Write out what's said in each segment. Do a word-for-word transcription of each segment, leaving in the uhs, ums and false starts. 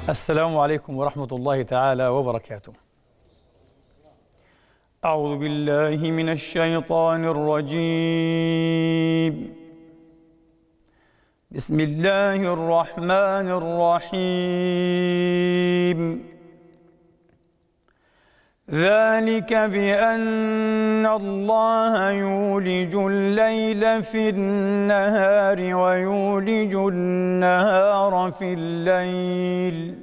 السلام عليكم ورحمة الله تعالى وبركاته. أعوذ بالله من الشيطان الرجيم. بسم الله الرحمن الرحيم. ذلك بأن الله يولج الليل في النهار ويولج النهار في الليل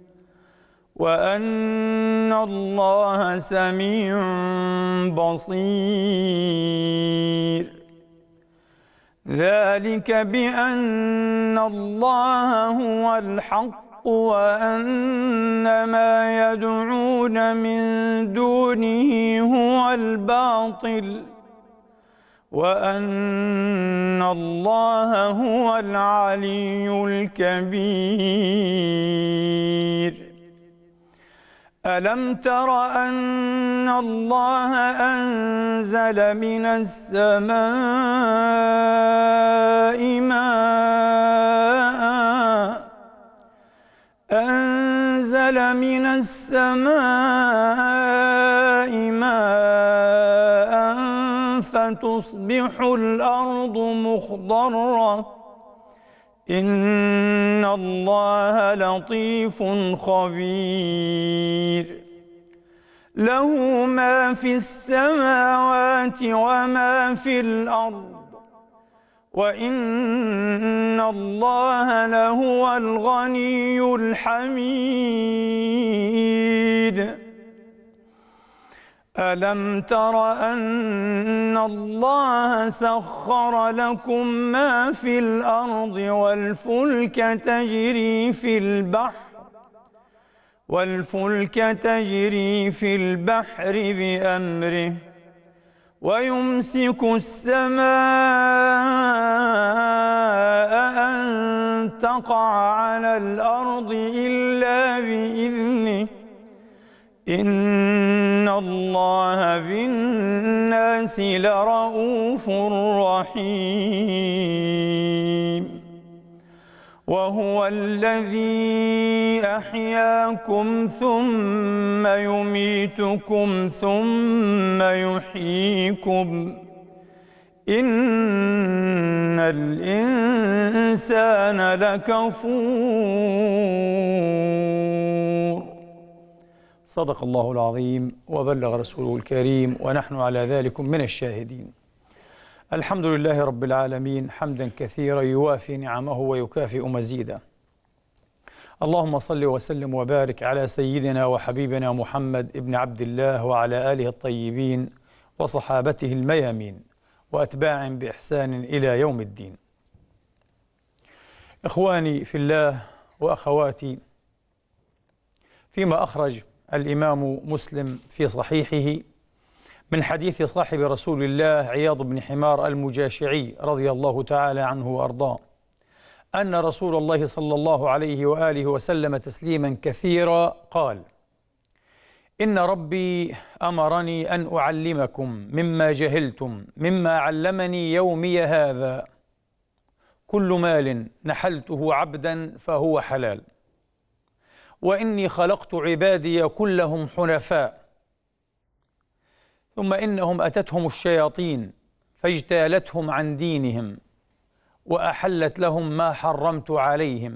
وأن الله سميع بصير. ذلك بأن الله هو الحق وأن ما يدعون من دونه هو الباطل وأن الله هو العلي الكبير. ألم تر أن الله أنزل من السماء ماء أنزل من السماء ماء فتصبح الأرض مخضرة إن الله لطيف خبير. له ما في السماوات وما في الأرض وإن الله لهو الغني الحميد. ألم تر أن الله سخر لكم ما في الأرض والفلك تجري في البحر والفلك تجري في البحر بأمره ويمسك السماء أن تقع على الأرض إلا بإذنه إن الله بالناس لرؤوف رحيم. وهو الذي أحياكم ثم يميتكم ثم يحييكم إن الإنسان لكفور. صدق الله العظيم وبلغ رسوله الكريم ونحن على ذلك من الشاهدين. الحمد لله رب العالمين حمدا كثيرا يوافي نعمه ويكافئ مزيدا. اللهم صل وسلم وبارك على سيدنا وحبيبنا محمد ابن عبد الله وعلى آله الطيبين وصحابته الميامين وأتباع بإحسان إلى يوم الدين. إخواني في الله وأخواتي، فيما أخرج الإمام مسلم في صحيحه من حديث صاحب رسول الله عياض بن حمار المجاشعي رضي الله تعالى عنه وأرضاه أن رسول الله صلى الله عليه وآله وسلم تسليما كثيرا قال: إن ربي أمرني أن أعلمكم مما جهلتم مما علمني يومي هذا: كل مال نحلته عبدا فهو حلال، وإني خلقت عبادي كلهم حنفاء، ثم إنهم أتتهم الشياطين فاجتالتهم عن دينهم وأحلت لهم ما حرمت عليهم،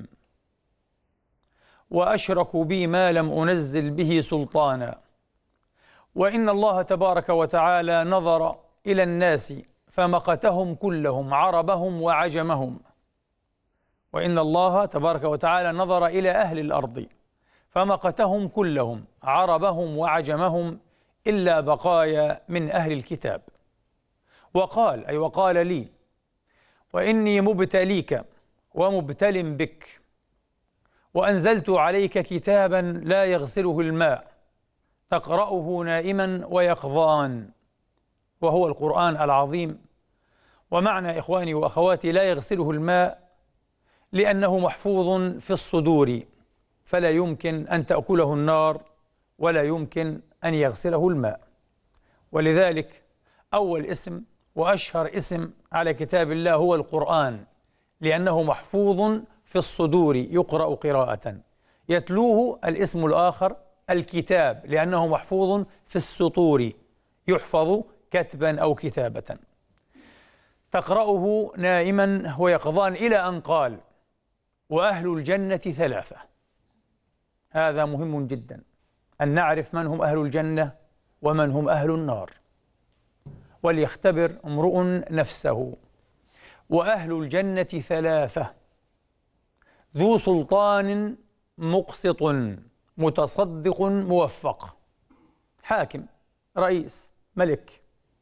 وأشركوا بي ما لم أنزل به سلطانا، وإن الله تبارك وتعالى نظر إلى الناس فمقتهم كلهم عربهم وعجمهم، وإن الله تبارك وتعالى نظر إلى أهل الأرض فمقتهم كلهم عربهم وعجمهم إلا بقايا من أهل الكتاب. وقال أي وقال لي: وإني مبتليك ومبتل بك، وأنزلت عليك كتابا لا يغسله الماء تقرأه نائما ويقظان، وهو القرآن العظيم. ومعنى إخواني وأخواتي لا يغسله الماء لأنه محفوظ في الصدور، فلا يمكن أن تأكله النار ولا يمكن أن يغسله الماء. ولذلك أول اسم وأشهر اسم على كتاب الله هو القرآن، لأنه محفوظ في الصدور، يقرأ قراءة، يتلوه الاسم الآخر الكتاب، لأنه محفوظ في السطور، يحفظ كتبا أو كتابة. تقرأه نائما ويقظان إلى أن قال: وأهل الجنة ثلاثة. هذا مهم جدا أن نعرف من هم أهل الجنة ومن هم أهل النار، وليختبر امرؤ نفسه. وأهل الجنة ثلاثة: ذو سلطان مقسط متصدق موفق، حاكم، رئيس، ملك،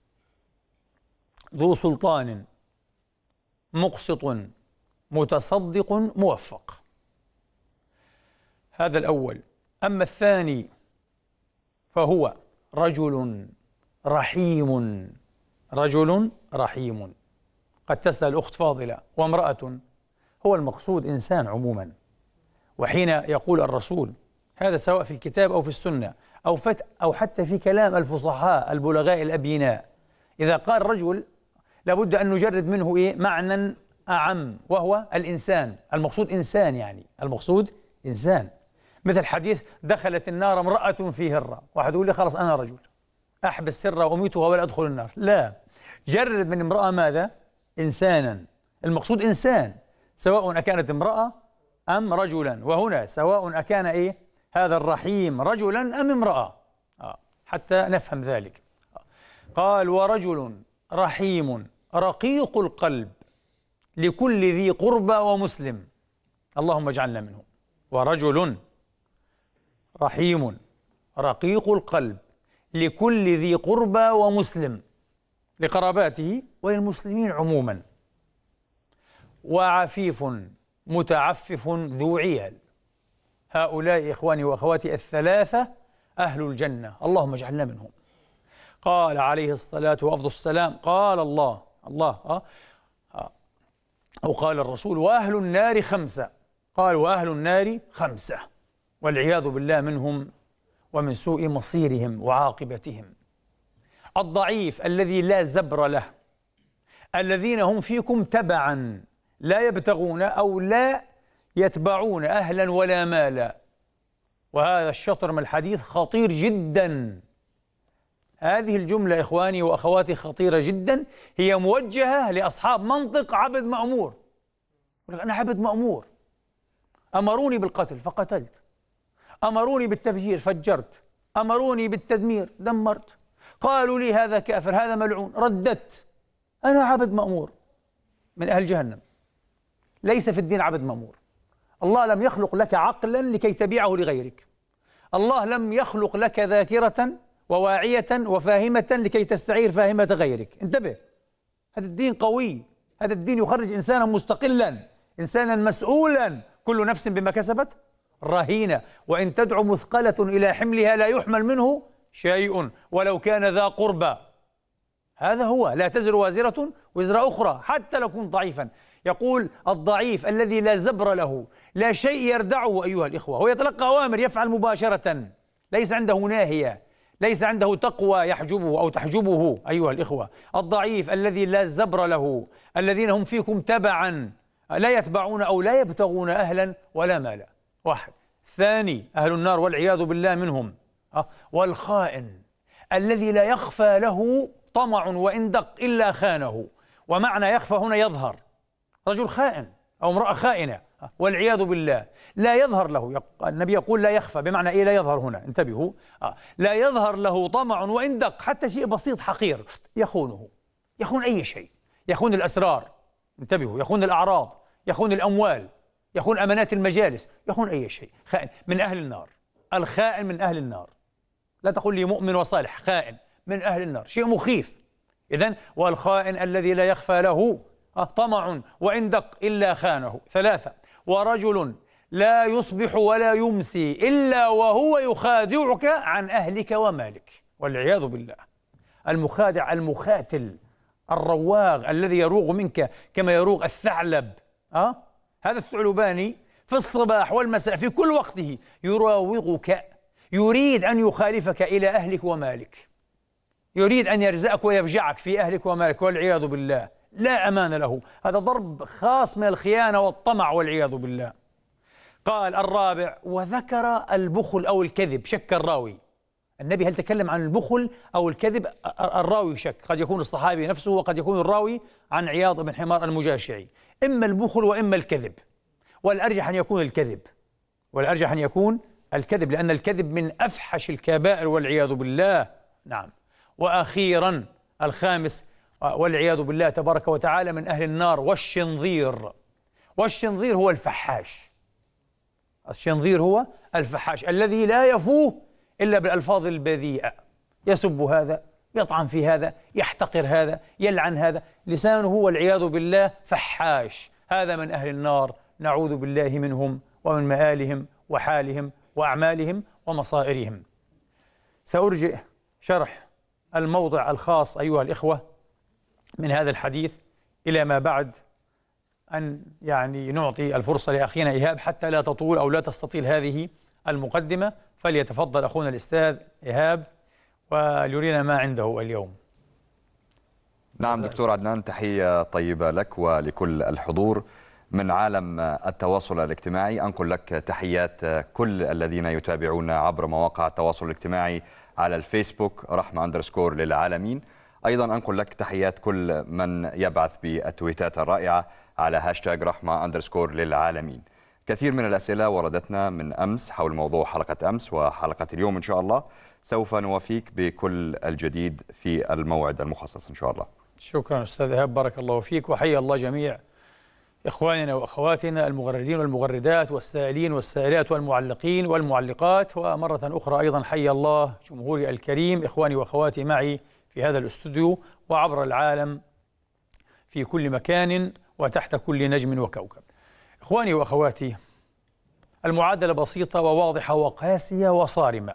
ذو سلطان مقسط متصدق موفق، هذا الأول. أما الثاني فهو رجل رحيم، رجل رحيم. قد تسأل أخت فاضلة: وامرأة؟ هو المقصود إنسان عموما. وحين يقول الرسول هذا سواء في الكتاب أو في السنة أو, فت أو حتى في كلام الفصحاء البلغاء الأبيناء، إذا قال رجل لابد أن نجرد منه إيه؟ معنى أعم، وهو الإنسان. المقصود إنسان، يعني المقصود إنسان. مثل حديث دخلت النار امرأة في هرة، واحد يقول لي خلاص أنا رجل أحبس هرة وأميتها ولا أدخل النار. لا، جرد من امرأة ماذا؟ إنسانا. المقصود إنسان، سواء أكانت امرأة أم رجلا. وهنا سواء أكان إيه؟ هذا الرحيم رجلا أم امرأة، آه. حتى نفهم ذلك. قال: ورجل رحيم رقيق القلب لكل ذي قربى ومسلم. اللهم اجعلنا منهم. ورجل رحيم رقيق القلب لكل ذي قربى ومسلم، لقراباته وللمسلمين عموما. وعفيف متعفف ذو عيال. هؤلاء إخواني وأخواتي الثلاثة أهل الجنة، اللهم اجعلنا منهم. قال عليه الصلاة وأفضل السلام: قال الله الله آه آه أو قال الرسول: وأهل النار خمسة. قال: وأهل النار خمسة، والعياذ بالله منهم ومن سوء مصيرهم وعاقبتهم. الضعيف الذي لا زبر له، الذين هم فيكم تبعا، لا يبتغون أو لا يتبعون أهلا ولا مالا. وهذا الشطر من الحديث خطير جدا. هذه الجملة إخواني وأخواتي خطيرة جدا، هي موجهة لأصحاب منطق عبد مأمور. أنا عبد مأمور، أمروني بالقتل فقتلت، أمروني بالتفجير فجرت، أمروني بالتدمير دمرت، قالوا لي هذا كافر هذا ملعون رددت. أنا عبد مأمور من أهل جهنم. ليس في الدين عبد مأمور. الله لم يخلق لك عقلا لكي تبيعه لغيرك. الله لم يخلق لك ذاكرة وواعية وفاهمة لكي تستعير فاهمة غيرك. انتبه، هذا الدين قوي، هذا الدين يخرج إنسانا مستقلا، إنسانا مسؤولا، كل نفس بما كسبت رهينة، وإن تدعو مثقلة إلى حملها لا يحمل منه شيء ولو كان ذا قربى. هذا هو، لا تزر وازرة وزر أخرى حتى لو كنت ضعيفا. يقول: الضعيف الذي لا زبر له، لا شيء يردعه أيها الإخوة، هو يتلقى أوامر يفعل مباشرة، ليس عنده ناهية، ليس عنده تقوى يحجبه أو تحجبه أيها الإخوة. الضعيف الذي لا زبر له، الذين هم فيكم تبعا، لا يتبعون أو لا يبتغون أهلا ولا مالا. واحد. ثاني، أهل النار والعياذ بالله منهم. أه؟ والخائن الذي لا يخفى له طمع وإن دق إلا خانه. ومعنى يخفى هنا يظهر، رجل خائن أو امرأة خائنة والعياذ بالله لا يظهر له. النبي يقول لا يخفى، بمعنى إيه لا يظهر هنا؟ انتبهوا، آه. لا يظهر له طمع وإن دق، حتى شيء بسيط حقير يخونه، يخون أي شيء، يخون الأسرار، انتبهوا، يخون الأعراض، يخون الأموال، يخون أمانات المجالس، يخون أي شيء. خائن من أهل النار. الخائن من أهل النار. لا تقول لي مؤمن وصالح، خائن من أهل النار، شيء مخيف. إذن والخائن الذي لا يخفى له طمع وإن دق إلا خانه. ثلاثة. ورجل لا يصبح ولا يمسي إلا وهو يخادعك عن أهلك ومالك، والعياذ بالله. المخادع المخاتل الرواغ الذي يروغ منك كما يروغ الثعلب. أه؟ هذا الثعلباني في الصباح والمساء في كل وقته يراوغك، يريد أن يخالفك إلى أهلك ومالك، يريد أن يرزقك ويفجعك في أهلك ومالك، والعياذ بالله. لا أمان له، هذا ضرب خاص من الخيانة والطمع والعياذ بالله. قال الرابع: وذكر البخل أو الكذب، شك الراوي. النبي هل تكلم عن البخل أو الكذب؟ الراوي شك، قد يكون الصحابي نفسه وقد يكون الراوي عن عياض بن حمار المجاشعي، إما البخل وإما الكذب، والأرجح أن يكون الكذب، والأرجح أن يكون الكذب، لأن الكذب من أفحش الكبائر والعياذ بالله. نعم. وأخيرا الخامس والعياذ بالله تبارك وتعالى من أهل النار: والشنظير. والشنظير هو الفحاش. الشنظير هو الفحاش الذي لا يفوه إلا بالألفاظ البذيئة، يسب هذا، يطعن في هذا، يحتقر هذا، يلعن هذا، لسانه والعياذ بالله فحاش. هذا من أهل النار، نعوذ بالله منهم ومن مآلهم وحالهم وأعمالهم ومصائرهم. سأرجئ شرح الموضع الخاص أيها الإخوة من هذا الحديث إلى ما بعد أن يعني نعطي الفرصة لأخينا إيهاب حتى لا تطول أو لا تستطيل هذه المقدمة. فليتفضل أخونا الأستاذ إيهاب وليرينا ما عنده اليوم. نعم دكتور عدنان، تحية طيبة لك ولكل الحضور من عالم التواصل الاجتماعي. أنقل لك تحيات كل الذين يتابعون عبر مواقع التواصل الاجتماعي على الفيسبوك رحمة أندرسكور للعالمين. أيضا أنقل لك تحيات كل من يبعث بالتويتات الرائعة على هاشتاج رحمة أندرسكور للعالمين. كثير من الأسئلة وردتنا من أمس حول موضوع حلقة أمس وحلقة اليوم. إن شاء الله سوف نوافيك بكل الجديد في الموعد المخصص إن شاء الله. شكرا أستاذ إيهاب، بارك الله فيك، وحيا الله جميع إخواننا وأخواتنا المغردين والمغردات والسائلين والسائلات والمعلقين والمعلقات، ومرة أخرى أيضا حيا الله جمهوري الكريم، إخواني وأخواتي معي في هذا الاستوديو وعبر العالم في كل مكان وتحت كل نجم وكوكب. إخواني وأخواتي، المعادلة بسيطة وواضحة وقاسية وصارمة: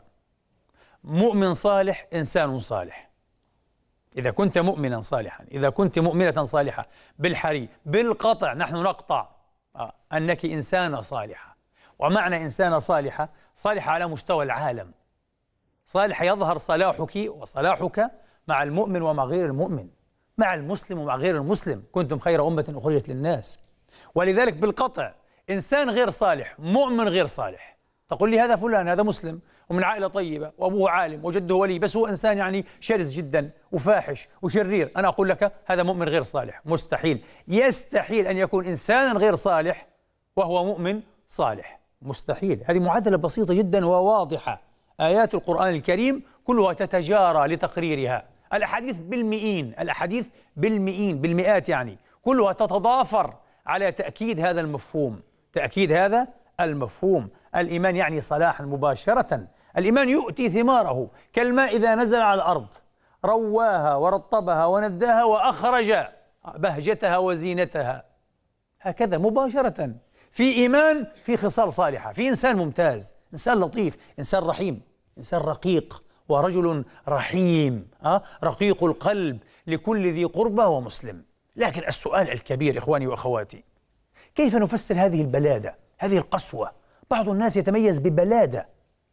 مؤمن صالح إنسان صالح. إذا كنت مؤمنا صالحا، إذا كنت مؤمنة صالحة، بالحري بالقطع نحن نقطع آه أنك إنسانة صالحة. ومعنى إنسانة صالحة، صالحة على مستوى العالم، صالحة يظهر صلاحك وصلاحك مع المؤمن ومع غير المؤمن، مع المسلم ومع غير المسلم. كنتم خير أمة أخرجت للناس. ولذلك بالقطع إنسان غير صالح، مؤمن غير صالح. تقول لي هذا فلان، هذا مسلم ومن عائلة طيبة وأبوه عالم وجده ولي، بس هو إنسان يعني شرس جدا وفاحش وشرير. أنا أقول لك هذا مؤمن غير صالح. مستحيل، يستحيل أن يكون إنسانا غير صالح وهو مؤمن صالح، مستحيل. هذه معادلة بسيطة جدا وواضحة، آيات القرآن الكريم كلها تتجارى لتقريرها، الأحاديث بالمئين، الأحاديث بالمئين بالمئات يعني، كلها تتضافر على تأكيد هذا المفهوم، تأكيد هذا المفهوم. الإيمان يعني صلاحا مباشرة. الإيمان يؤتي ثماره كالماء إذا نزل على الأرض، رواها ورطبها ونداها وأخرج بهجتها وزينتها، هكذا مباشرة. في إيمان، في خصال صالحة، في إنسان ممتاز، إنسان لطيف، إنسان رحيم، إنسان رقيق، ورجل رحيم أه؟ رقيق القلب لكل ذي قربى ومسلم. لكن السؤال الكبير إخواني وأخواتي: كيف نفسر هذه البلادة، هذه القسوة؟ بعض الناس يتميز ببلادة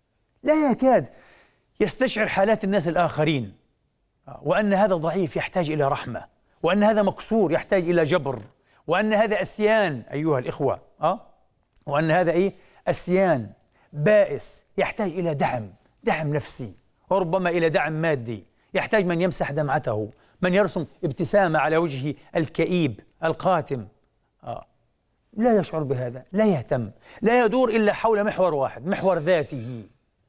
لا يكاد يستشعر حالات الناس الآخرين، وأن هذا ضعيف يحتاج إلى رحمة، وأن هذا مكسور يحتاج إلى جبر، وأن هذا أسيان أيها الإخوة أه؟ وأن هذا إيه؟ أسيان بائس يحتاج إلى دعم، دعم نفسي، وربما إلى دعم مادي، يحتاج من يمسح دمعته، من يرسم ابتسامة على وجهه الكئيب القاتم. آه. لا يشعر بهذا، لا يهتم، لا يدور إلا حول محور واحد، محور ذاته،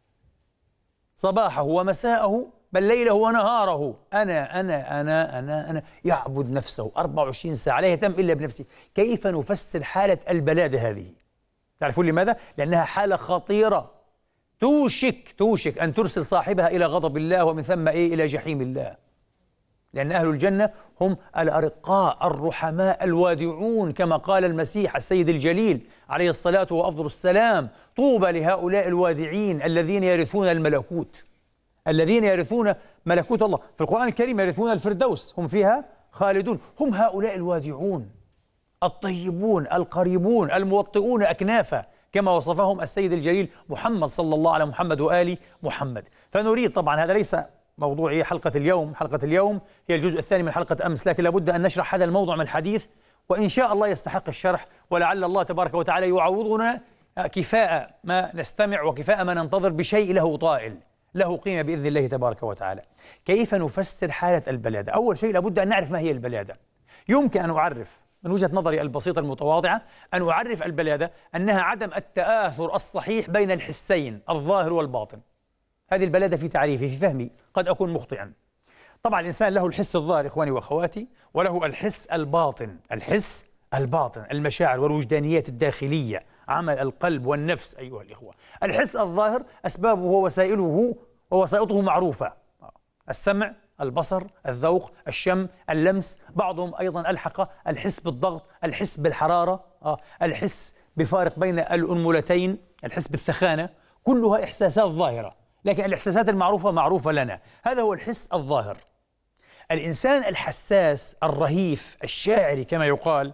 صباحه ومساءه، بل ليله ونهاره، أنا أنا أنا أنا أنا يعبد نفسه أربعة وعشرين ساعة، لا يهتم إلا بنفسه. كيف نفسر حالة البلادة هذه؟ تعرفون لماذا؟ لأنها حالة خطيرة توشك توشك أن ترسل صاحبها إلى غضب الله، ومن ثم إيه؟ إلى جحيم الله. لأن أهل الجنة هم الأرقاء الرحماء الوادعون، كما قال المسيح السيد الجليل عليه الصلاة وأفضل السلام: طوبى لهؤلاء الوادعين الذين يرثون الملكوت، الذين يرثون ملكوت الله. في القرآن الكريم يرثون الفردوس، هم فيها خالدون. هم هؤلاء الوادعون الطيبون القريبون الموطئون أكنافا، كما وصفهم السيد الجليل محمد صلى الله على محمد وآل محمد. فنريد طبعا، هذا ليس موضوع حلقة اليوم، حلقة اليوم هي الجزء الثاني من حلقة أمس، لكن لابد أن نشرح هذا الموضوع من الحديث، وإن شاء الله يستحق الشرح، ولعل الله تبارك وتعالى يعوضنا كفاء ما نستمع وكفاء ما ننتظر بشيء له طائل، له قيمة بإذن الله تبارك وتعالى. كيف نفسر حالة البلادة؟ أول شيء لابد أن نعرف ما هي البلادة. يمكن أن أعرف من وجهة نظري البسيطة المتواضعة أن أعرف البلادة أنها عدم التآثر الصحيح بين الحسين الظاهر والباطن. هذه البلادة في تعريفي، في فهمي، قد أكون مخطئا. طبعا الإنسان له الحس الظاهر إخواني وأخواتي، وله الحس الباطن، الحس الباطن، المشاعر والوجدانيات الداخلية، عمل القلب والنفس أيها الإخوة. الحس الظاهر أسبابه ووسائله ووسائطه معروفة: السمع، البصر، الذوق، الشم، اللمس. بعضهم أيضا ألحق الحس بالضغط، الحس بالحرارة، الحس بفارق بين الأنملتين، الحس بالثخانة. كلها إحساسات ظاهرة، لكن الإحساسات المعروفة معروفة لنا. هذا هو الحس الظاهر. الإنسان الحساس الرهيف الشاعري كما يقال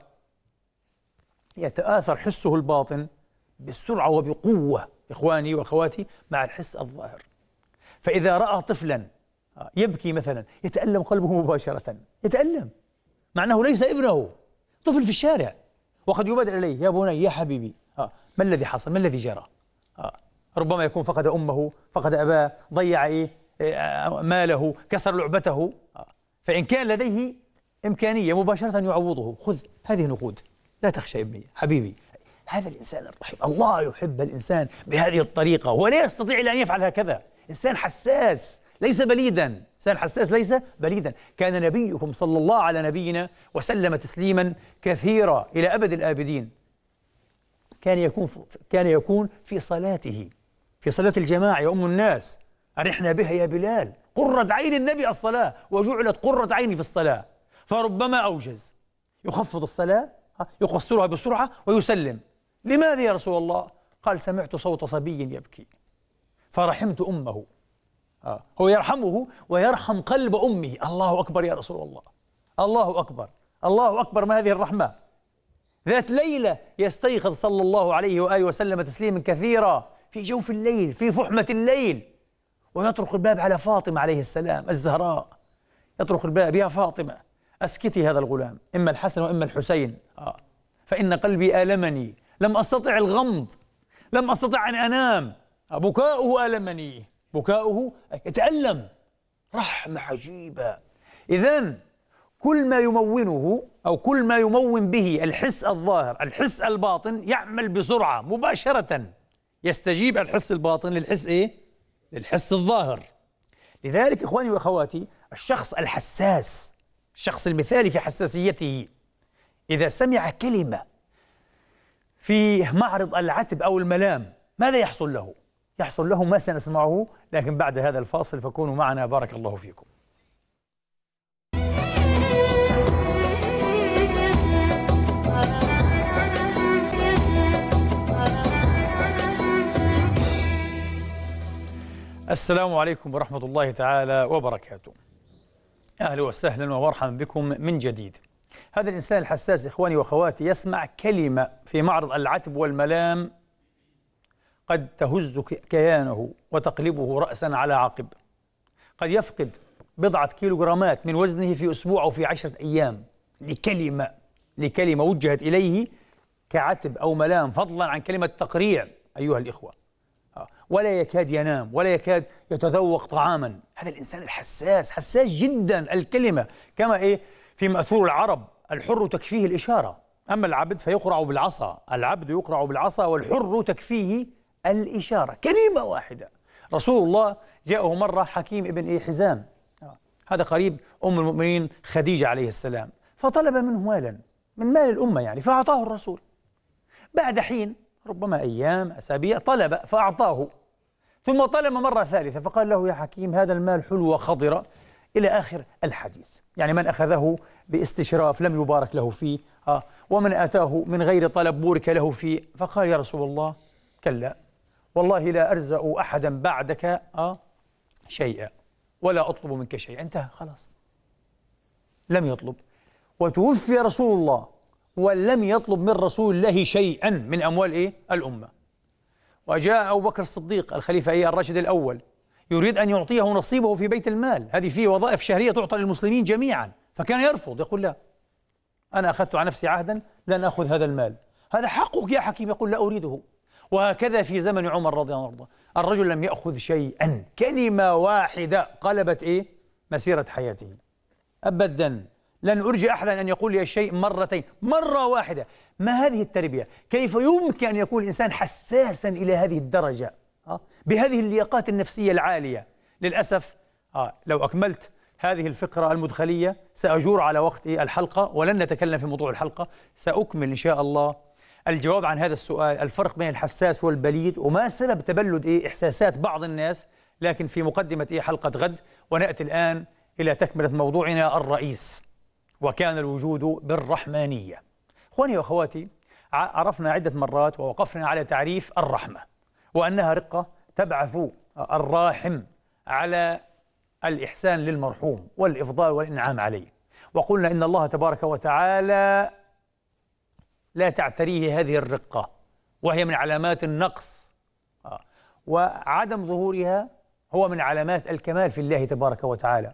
يتآثر حسه الباطن بسرعة وبقوة إخواني وأخواتي مع الحس الظاهر. فإذا رأى طفلا يبكي مثلا يتألم قلبه مباشرة، يتألم مع أنه ليس ابنه، طفل في الشارع، وقد يبادر إليه: يا بني، يا حبيبي، آه ما الذي حصل؟ ما الذي جرى؟ آه ربما يكون فقد أمه، فقد أباه، ضيع إيه؟ آه ماله، كسر لعبته. آه فإن كان لديه إمكانية مباشرة يعوضه: خذ هذه نقود، لا تخشى ابني حبيبي. هذا الإنسان الرحيم، الله يحب الإنسان بهذه الطريقة، هو لا يستطيع إلا أن يفعل هكذا. إنسان حساس ليس بليدا، إنسان حساس ليس بليدا. كان نبيكم صلى الله على نبينا وسلم تسليما كثيرا إلى أبد الآبدين كان يكون كان يكون في صلاته، في صلاة الجماعة يؤم الناس: أرحنا بها يا بلال، قرة عين النبي الصلاة، وجعلت قرة عيني في الصلاة. فربما أوجز يخفض الصلاة، يقصرها بسرعة ويسلم. لماذا يا رسول الله؟ قال: سمعت صوت صبي يبكي فرحمت أمه. آه. هو يرحمه ويرحم قلب أمه. الله أكبر يا رسول الله، الله أكبر، الله أكبر، ما هذه الرحمة! ذات ليلة يستيقظ صلى الله عليه وآله وسلم تسليما كثيرا في جوف الليل، في فحمة الليل، ويطرق الباب على فاطمة عليه السلام الزهراء. يطرق الباب: يا فاطمة أسكتي هذا الغلام، إما الحسن وإما الحسين، آه. فإن قلبي آلمني، لم أستطع الغمض، لم أستطع أن أنام، بكاؤه آلمني، بكاؤه يتألم. رحمة عجيبة. إذن كل ما يمونه أو كل ما يمون به الحس الظاهر، الحس الباطن يعمل بسرعة مباشرة، يستجيب الحس الباطن للحس إيه؟ للحس الظاهر. لذلك إخواني وأخواتي، الشخص الحساس، الشخص المثالي في حساسيته، إذا سمع كلمة في معرض العتب أو الملام ماذا يحصل له؟ يحصل له ما سنسمعه، لكن بعد هذا الفاصل فكونوا معنا، بارك الله فيكم. السلام عليكم ورحمة الله تعالى وبركاته. أهلا وسهلا ومرحبا بكم من جديد. هذا الإنسان الحساس إخواني وأخواتي يسمع كلمة في معرض العتب والملام قد تهز كيانه وتقلبه رأسا على عقب. قد يفقد بضعة كيلوغرامات من وزنه في أسبوع أو في عشرة أيام لكلمة لكلمة وجهت إليه كعتب أو ملام، فضلا عن كلمة تقريع أيها الإخوة. ولا يكاد ينام ولا يكاد يتذوق طعاما. هذا الإنسان الحساس حساس جدا. الكلمة كما إيه في مأثور العرب: الحر تكفيه الإشارة، أما العبد فيقرع بالعصا. العبد يقرع بالعصا والحر تكفيه الإشارة. كلمة واحدة. رسول الله جاءه مرة حكيم ابن إيه حزام، هذا قريب أم المؤمنين خديجة عليه السلام، فطلب منه مالا من مال الأمة يعني، فأعطاه الرسول. بعد حين ربما أيام أسابيع طلب فأعطاه، ثم طلب مرة ثالثة فقال له: يا حكيم هذا المال حلو وخضرة، إلى آخر الحديث. يعني من أخذه باستشراف لم يبارك له فيه، آه ومن آتاه من غير طلب بورك له فيه. فقال: يا رسول الله كلا، والله لا أرزأ أحدا بعدك آه شيئا ولا أطلب منك شيئا. انتهى خلاص، لم يطلب. وتوفي رسول الله ولم يطلب من رسول الله شيئا من أموال إيه؟ الأمة. وجاء أبو بكر الصديق الخليفة إيه الراشد الأول يريد أن يعطيه نصيبه في بيت المال، هذه فيه وظائف شهرية تعطى للمسلمين جميعا، فكان يرفض، يقول: لا، أنا أخذت على نفسي عهدا لن أخذ هذا المال، هذا حقك يا حكيم. يقول: لا أريده. وهكذا في زمن عمر رضي الله عنه، الرجل لم يأخذ شيئا، كلمة واحدة قلبت إيه؟ مسيرة حياته. أبدا لن أرجي أحدا أن يقول لي الشيء مرتين، مرة واحدة. ما هذه التربية؟ كيف يمكن أن يكون الإنسان حساسا إلى هذه الدرجة أه؟ بهذه اللياقات النفسية العالية؟ للأسف أه لو أكملت هذه الفقرة المدخلية سأجور على وقت الحلقة ولن نتكلم في موضوع الحلقة. سأكمل إن شاء الله الجواب عن هذا السؤال، الفرق بين الحساس والبليد، وما سبب تبلد إيه إحساسات بعض الناس، لكن في مقدمة إيه حلقة غد. ونأتي الآن إلى تكملة موضوعنا الرئيس، وكان الوجود بالرحمانية. إخواني وأخواتي، عرفنا عدة مرات ووقفنا على تعريف الرحمة، وأنها رقة تبعث الراحم على الإحسان للمرحوم والإفضال والإنعام عليه. وقلنا إن الله تبارك وتعالى لا تعتريه هذه الرقة، وهي من علامات النقص، وعدم ظهورها هو من علامات الكمال في الله تبارك وتعالى.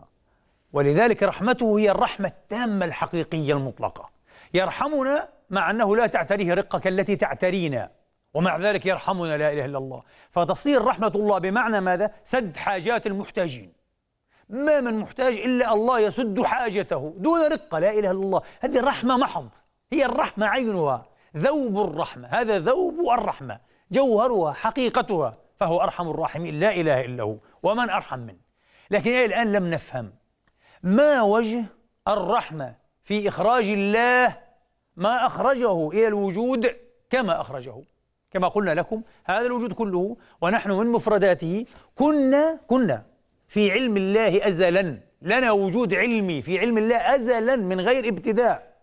ولذلك رحمته هي الرحمة التامة الحقيقية المطلقة. يرحمنا مع أنه لا تعتريه رقة كالتي تعترينا، ومع ذلك يرحمنا، لا إله إلا الله. فتصير رحمة الله بمعنى ماذا؟ سد حاجات المحتاجين. ما من محتاج إلا الله يسد حاجته دون رقة، لا إله إلا الله. هذه الرحمة محض، هي الرحمة عينها، ذوب الرحمة، هذا ذوب الرحمة، جوهرها حقيقتها، فهو أرحم الراحمين، لا إله إلا هو، ومن أرحم منه. لكن إلى الآن لم نفهم ما وجه الرحمة في إخراج الله ما أخرجه إلى الوجود كما أخرجه. كما قلنا لكم هذا الوجود كله ونحن من مفرداته كنا كنا في علم الله أزلا، لنا وجود علمي في علم الله أزلا من غير ابتداء.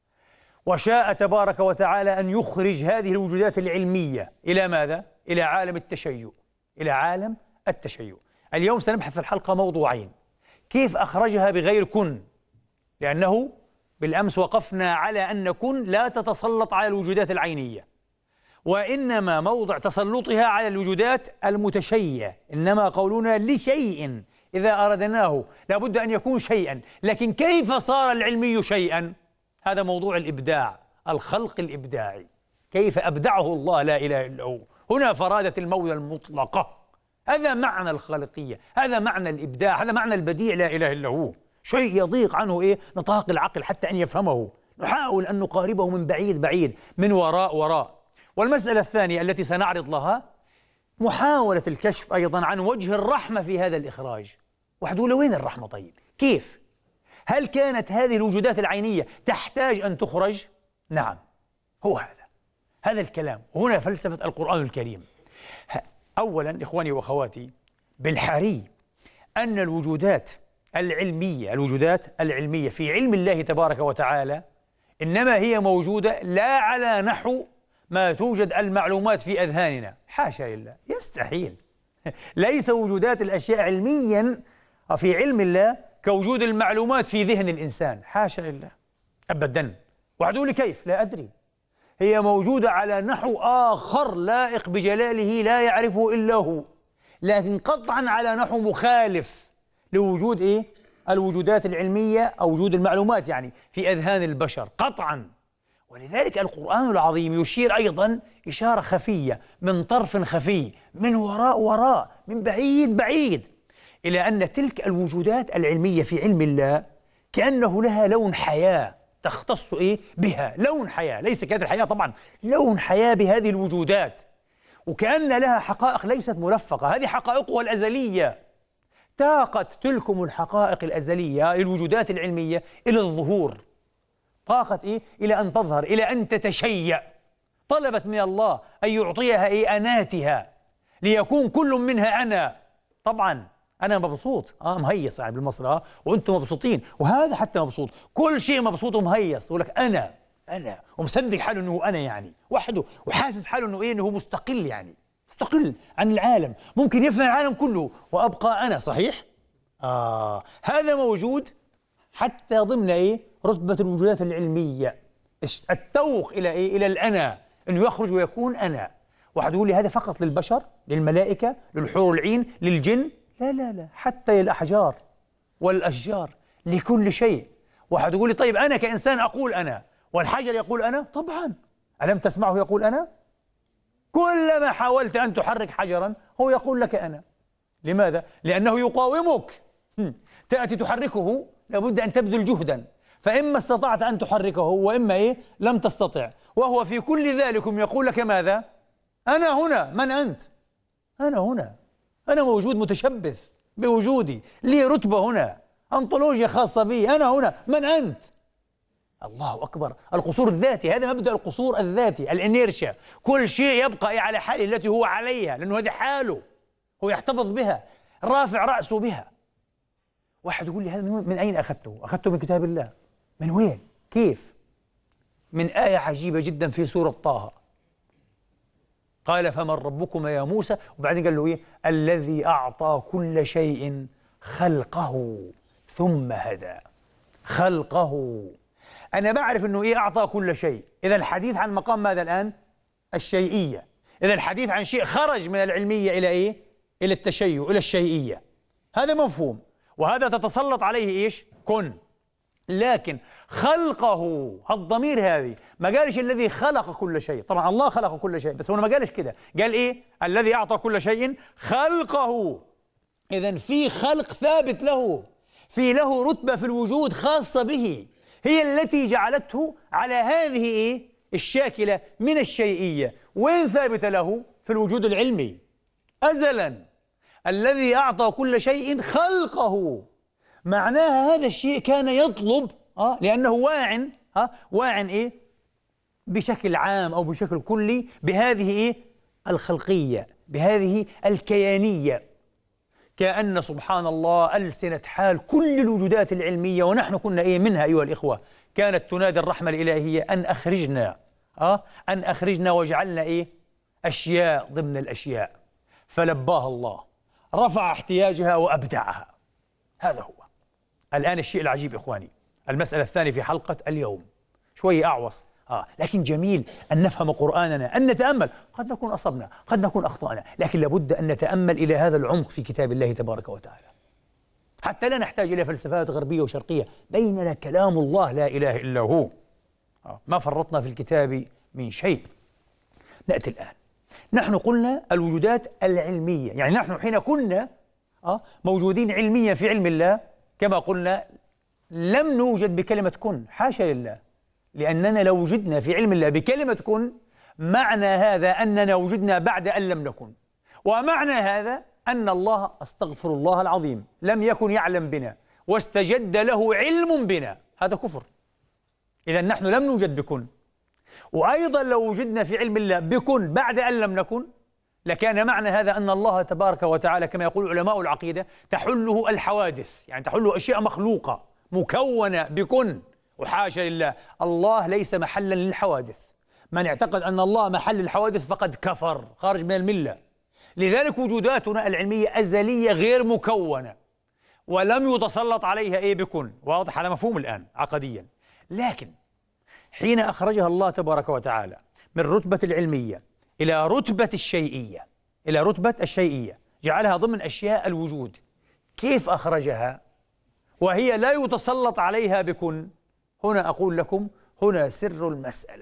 وشاء تبارك وتعالى أن يخرج هذه الوجودات العلمية إلى ماذا؟ إلى عالم التشيع، إلى عالم التشيع. اليوم سنبحث في الحلقة موضوعين: كيف أخرجها بغير كن، لأنه بالأمس وقفنا على أن كن لا تتسلط على الوجودات العينية، وإنما موضع تسلطها على الوجودات المتشيعة. إنما قولنا لشيء إذا أردناه لابد أن يكون شيئا، لكن كيف صار العلمي شيئا؟ هذا موضوع الإبداع، الخلق الإبداعي، كيف أبدعه الله لا إله إلا هو. هنا فرادة المولى المطلقة، هذا معنى الخالقية، هذا معنى الإبداع، هذا معنى البديع، لا إله إلا هو. شيء يضيق عنه إيه نطاق العقل حتى أن يفهمه، نحاول أن نقاربه من بعيد بعيد، من وراء وراء. والمسألة الثانية التي سنعرض لها محاولة الكشف أيضا عن وجه الرحمة في هذا الإخراج. واحد يقول وين الرحمة طيب؟ كيف؟ هل كانت هذه الوجودات العينية تحتاج أن تخرج؟ نعم، هو هذا هذا الكلام. وهنا فلسفة القرآن الكريم. أولا إخواني وأخواتي، بالحري أن الوجودات العلمية الوجودات العلمية في علم الله تبارك وتعالى إنما هي موجودة لا على نحو ما توجد المعلومات في أذهاننا، حاشا لله، يستحيل. ليس وجودات الأشياء علميا في علم الله كوجود المعلومات في ذهن الإنسان، حاشا لله أبدا. وعدوا لي كيف؟ لا أدري. هي موجودة على نحو آخر لائق بجلاله لا يعرفه إلا هو، لكن قطعا على نحو مخالف لوجود إيه؟ الوجودات العلمية أو وجود المعلومات يعني في أذهان البشر قطعا. ولذلك القرآن العظيم يشير أيضا إشارة خفية من طرف خفي، من وراء وراء، من بعيد بعيد، إلى أن تلك الوجودات العلمية في علم الله كأنه لها لون حياة تختص إيه بها، لون حياة، ليس كهذه الحياة طبعا، لون حياة بهذه الوجودات، وكأن لها حقائق ليست ملفقة، هذه حقائقها الأزلية. تاقت تلكم الحقائق الأزلية الوجودات العلمية إلى الظهور، طاقت إيه؟ إلى أن تظهر، إلى أن تتشيع. طلبت من الله أن يعطيها إيه؟ أناتها، ليكون كل منها أنا. طبعا أنا مبسوط، آه مهيص يعني بالمصري، آه وأنتم مبسوطين، وهذا حتى مبسوط، كل شيء مبسوط ومهيص، يقول لك أنا أنا ومصدق حاله أنه أنا يعني وحده، وحاسس حاله أنه إيه؟ أنه مستقل يعني مستقل عن العالم، ممكن يفنى العالم كله وأبقى أنا، صحيح؟ آه هذا موجود حتى ضمن إيه؟ رتبة الوجودات العلمية، التوق إلى إيه؟ إلى الأنا، أنه يخرج ويكون أنا. واحد يقول لي هذا فقط للبشر، للملائكة، للحور العين، للجن؟ لا لا لا، حتى للأحجار والأشجار، لكل شيء. واحد يقول لي طيب أنا كإنسان أقول أنا، والحجر يقول أنا؟ طبعا، ألم تسمعه يقول أنا؟ كلما حاولت أن تحرك حجرا هو يقول لك أنا. لماذا؟ لأنه يقاومك. تأتي تحركه لابد أن تبذل جهدا، فإما استطعت أن تحركه وإما إيه لم تستطع، وهو في كل ذلكم يقول لك ماذا؟ أنا هنا. من أنت؟ أنا هنا، أنا موجود متشبث بوجودي، لي رتبة هنا، أنطولوجيا خاصة بي، أنا هنا. من أنت؟ الله أكبر. القصور الذاتي، هذا مبدأ القصور الذاتي، الانيرشيا. كل شيء يبقى على حاله التي هو عليها، لأنه هذه حاله، هو يحتفظ بها، رافع رأسه بها. واحد يقول لي هذا من أين أخذته؟ أخذته من كتاب الله. من وين؟ كيف؟ من آية عجيبة جدا في سورة طه. قال فمن ربكما يا موسى، وبعدين قال له إيه؟ الذي أعطى كل شيء خلقه ثم هدى. خلقه. أنا بعرف أنه إيه أعطى كل شيء. إذا الحديث عن مقام ماذا الآن؟ الشيئية. إذا الحديث عن شيء خرج من العلمية إلى إيه؟ إلى التشيع، إلى الشيئية. هذا مفهوم، وهذا تتسلط عليه إيش؟ كن. لكن خلقه، الضمير هذه ما قالش الذي خلق كل شيء. طبعا الله خلق كل شيء، بس هو ما قالش كده، قال إيه؟ الذي أعطى كل شيء خلقه. إذن في خلق ثابت له، في له رتبة في الوجود خاصة به، هي التي جعلته على هذه إيه؟ الشاكلة من الشيئية. وين ثابتة له؟ في الوجود العلمي أزلا. الذي أعطى كل شيء خلقه، معناها هذا الشيء كان يطلب آه لأنه واع آه واع إيه؟ بشكل عام أو بشكل كلي بهذه إيه؟ الخلقية، بهذه الكيانية. كأن سبحان الله ألسنة حال كل الوجودات العلمية، ونحن كنا إيه منها أيها الإخوة، كانت تنادي الرحمة الإلهية أن أخرجنا آه أن أخرجنا واجعلنا إيه؟ أشياء ضمن الأشياء. فلباها الله، رفع احتياجها وأبدعها. هذا هو الآن الشيء العجيب إخواني. المسألة الثانية في حلقة اليوم شوي أعوص آه لكن جميل أن نفهم قرآننا، أن نتأمل. قد نكون أصبنا، قد نكون أخطأنا، لكن لابد أن نتأمل إلى هذا العمق في كتاب الله تبارك وتعالى، حتى لا نحتاج إلى فلسفات غربية وشرقية. بيننا كلام الله لا إله إلا هو. آه ما فرطنا في الكتاب من شيء. نأتي الآن، نحن قلنا الوجودات العلمية، يعني نحن حين كنا آه موجودين علميا في علم الله كما قلنا لم نوجد بكلمة كن، حاشا لله، لأننا لو وجدنا في علم الله بكلمة كن معنى هذا أننا وجدنا بعد أن لم نكن، ومعنى هذا أن الله أستغفر الله العظيم لم يكن يعلم بنا واستجد له علم بنا، هذا كفر. إذا نحن لم نوجد بكن. وأيضا لو وجدنا في علم الله بكن بعد أن لم نكن لكان معنى هذا أن الله تبارك وتعالى كما يقول علماء العقيدة تحله الحوادث، يعني تحله أشياء مخلوقة مكونة بكن، وحاشا لله، الله ليس محلا للحوادث. من اعتقد أن الله محل الحوادث فقد كفر، خارج من الملة. لذلك وجوداتنا العلمية أزلية غير مكونة، ولم يتسلط عليها إيه بكن. واضح هذا مفهوم الآن عقديا. لكن حين أخرجها الله تبارك وتعالى من رتبة العلمية إلى رتبة الشيئية، إلى رتبة الشيئية، جعلها ضمن أشياء الوجود. كيف أخرجها وهي لا يتسلط عليها بكن؟ هنا أقول لكم هنا سر المسألة.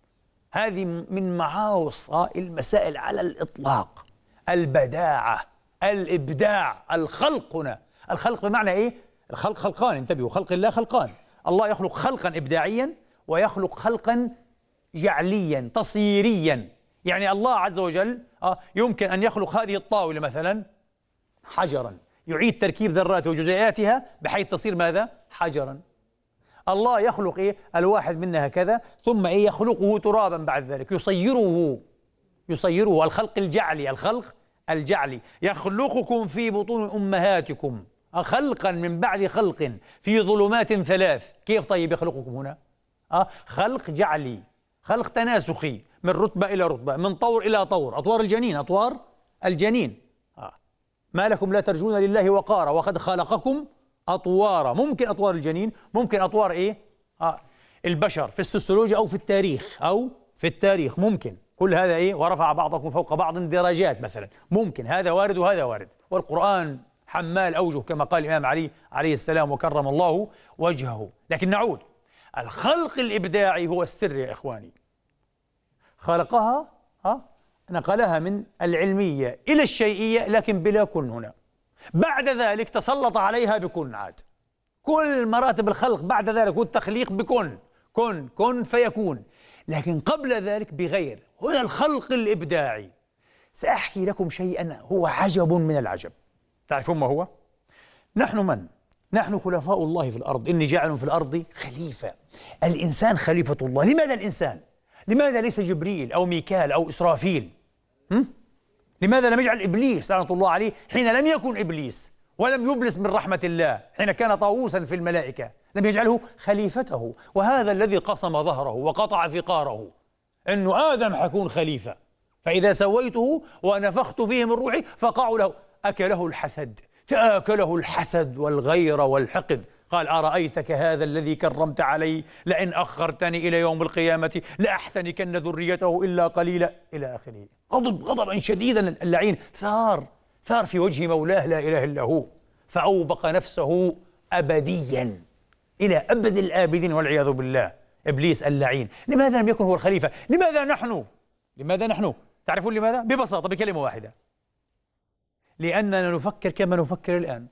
هذه من معاوص المسائل على الإطلاق، البداعة، الإبداع، الخلق. هنا الخلق بمعنى إيه؟ الخلق خلقان، انتبهوا، خلق الله خلقان. الله يخلق خلقا إبداعيا ويخلق خلقا جعليا تصيريا. يعني الله عز وجل يمكن أن يخلق هذه الطاولة مثلا حجرا، يعيد تركيب ذراتها وجزيئاتها بحيث تصير ماذا؟ حجرا. الله يخلق إيه؟ الواحد منها كذا، ثم إيه؟ يخلقه ترابا بعد ذلك، يصيره يصيره الخلق الجعلي، الخلق الجعلي. يخلقكم في بطون أمهاتكم خلقا من بعد خلق في ظلمات ثلاث. كيف طيب يخلقكم هنا؟ أه خلق جعلي، خلق تناسخي، من رتبة إلى رتبة، من طور إلى طور، أطوار الجنين، أطوار الجنين. أه ما لكم لا ترجون لله وقارا وقد خلقكم أطوارا. ممكن أطوار الجنين، ممكن أطوار إيه؟ أه البشر في السوسيولوجيا أو في التاريخ، أو في التاريخ ممكن. كل هذا إيه؟ ورفع بعضكم فوق بعض درجات مثلا، ممكن، هذا وارد وهذا وارد. والقرآن حمال أوجه كما قال الإمام علي عليه السلام وكرم الله وجهه. لكن نعود، الخلق الإبداعي هو السر يا إخواني. خلقها ها نقلها من العلمية إلى الشيئية لكن بلا كن هنا. بعد ذلك تسلط عليها بكن عاد. كل مراتب الخلق بعد ذلك والتخليق بكن، كن كن فيكون، لكن قبل ذلك بغير. هنا الخلق الإبداعي. سأحكي لكم شيئا هو عجب من العجب. تعرفون ما هو؟ نحن من؟ نحن خلفاء الله في الأرض. إني جاعل في الأرض خليفة. الإنسان خليفة الله. لماذا الإنسان؟ لماذا ليس جبريل أو ميكال أو إسرافيل؟ هم؟ لماذا لم يجعل إبليس لعنة الله عليه حين لم يكن إبليس ولم يبلس من رحمة الله، حين كان طاووسا في الملائكة، لم يجعله خليفته؟ وهذا الذي قصم ظهره وقطع فقاره، أنه آدم حيكون خليفة، فإذا سويته ونفخت فيه من روحي فقعوا له. أكله الحسد، تآكله الحسد والغير والحقد. قال أرأيتك هذا الذي كرمت علي لئن أخرتني إلى يوم القيامة لأحتنكن ذريته إلا قليلا إلى آخره. غضب غضبا شديدا اللعين، ثار ثار في وجه مولاه لا إله إلا هو، فأوبق نفسه أبديا إلى أبد الآبدين والعياذ بالله. إبليس اللعين. لماذا لم يكن هو الخليفة؟ لماذا نحن؟ لماذا نحن؟ تعرفون لماذا؟ ببساطة، بكلمة واحدة: لأننا نفكر كما نفكر الآن،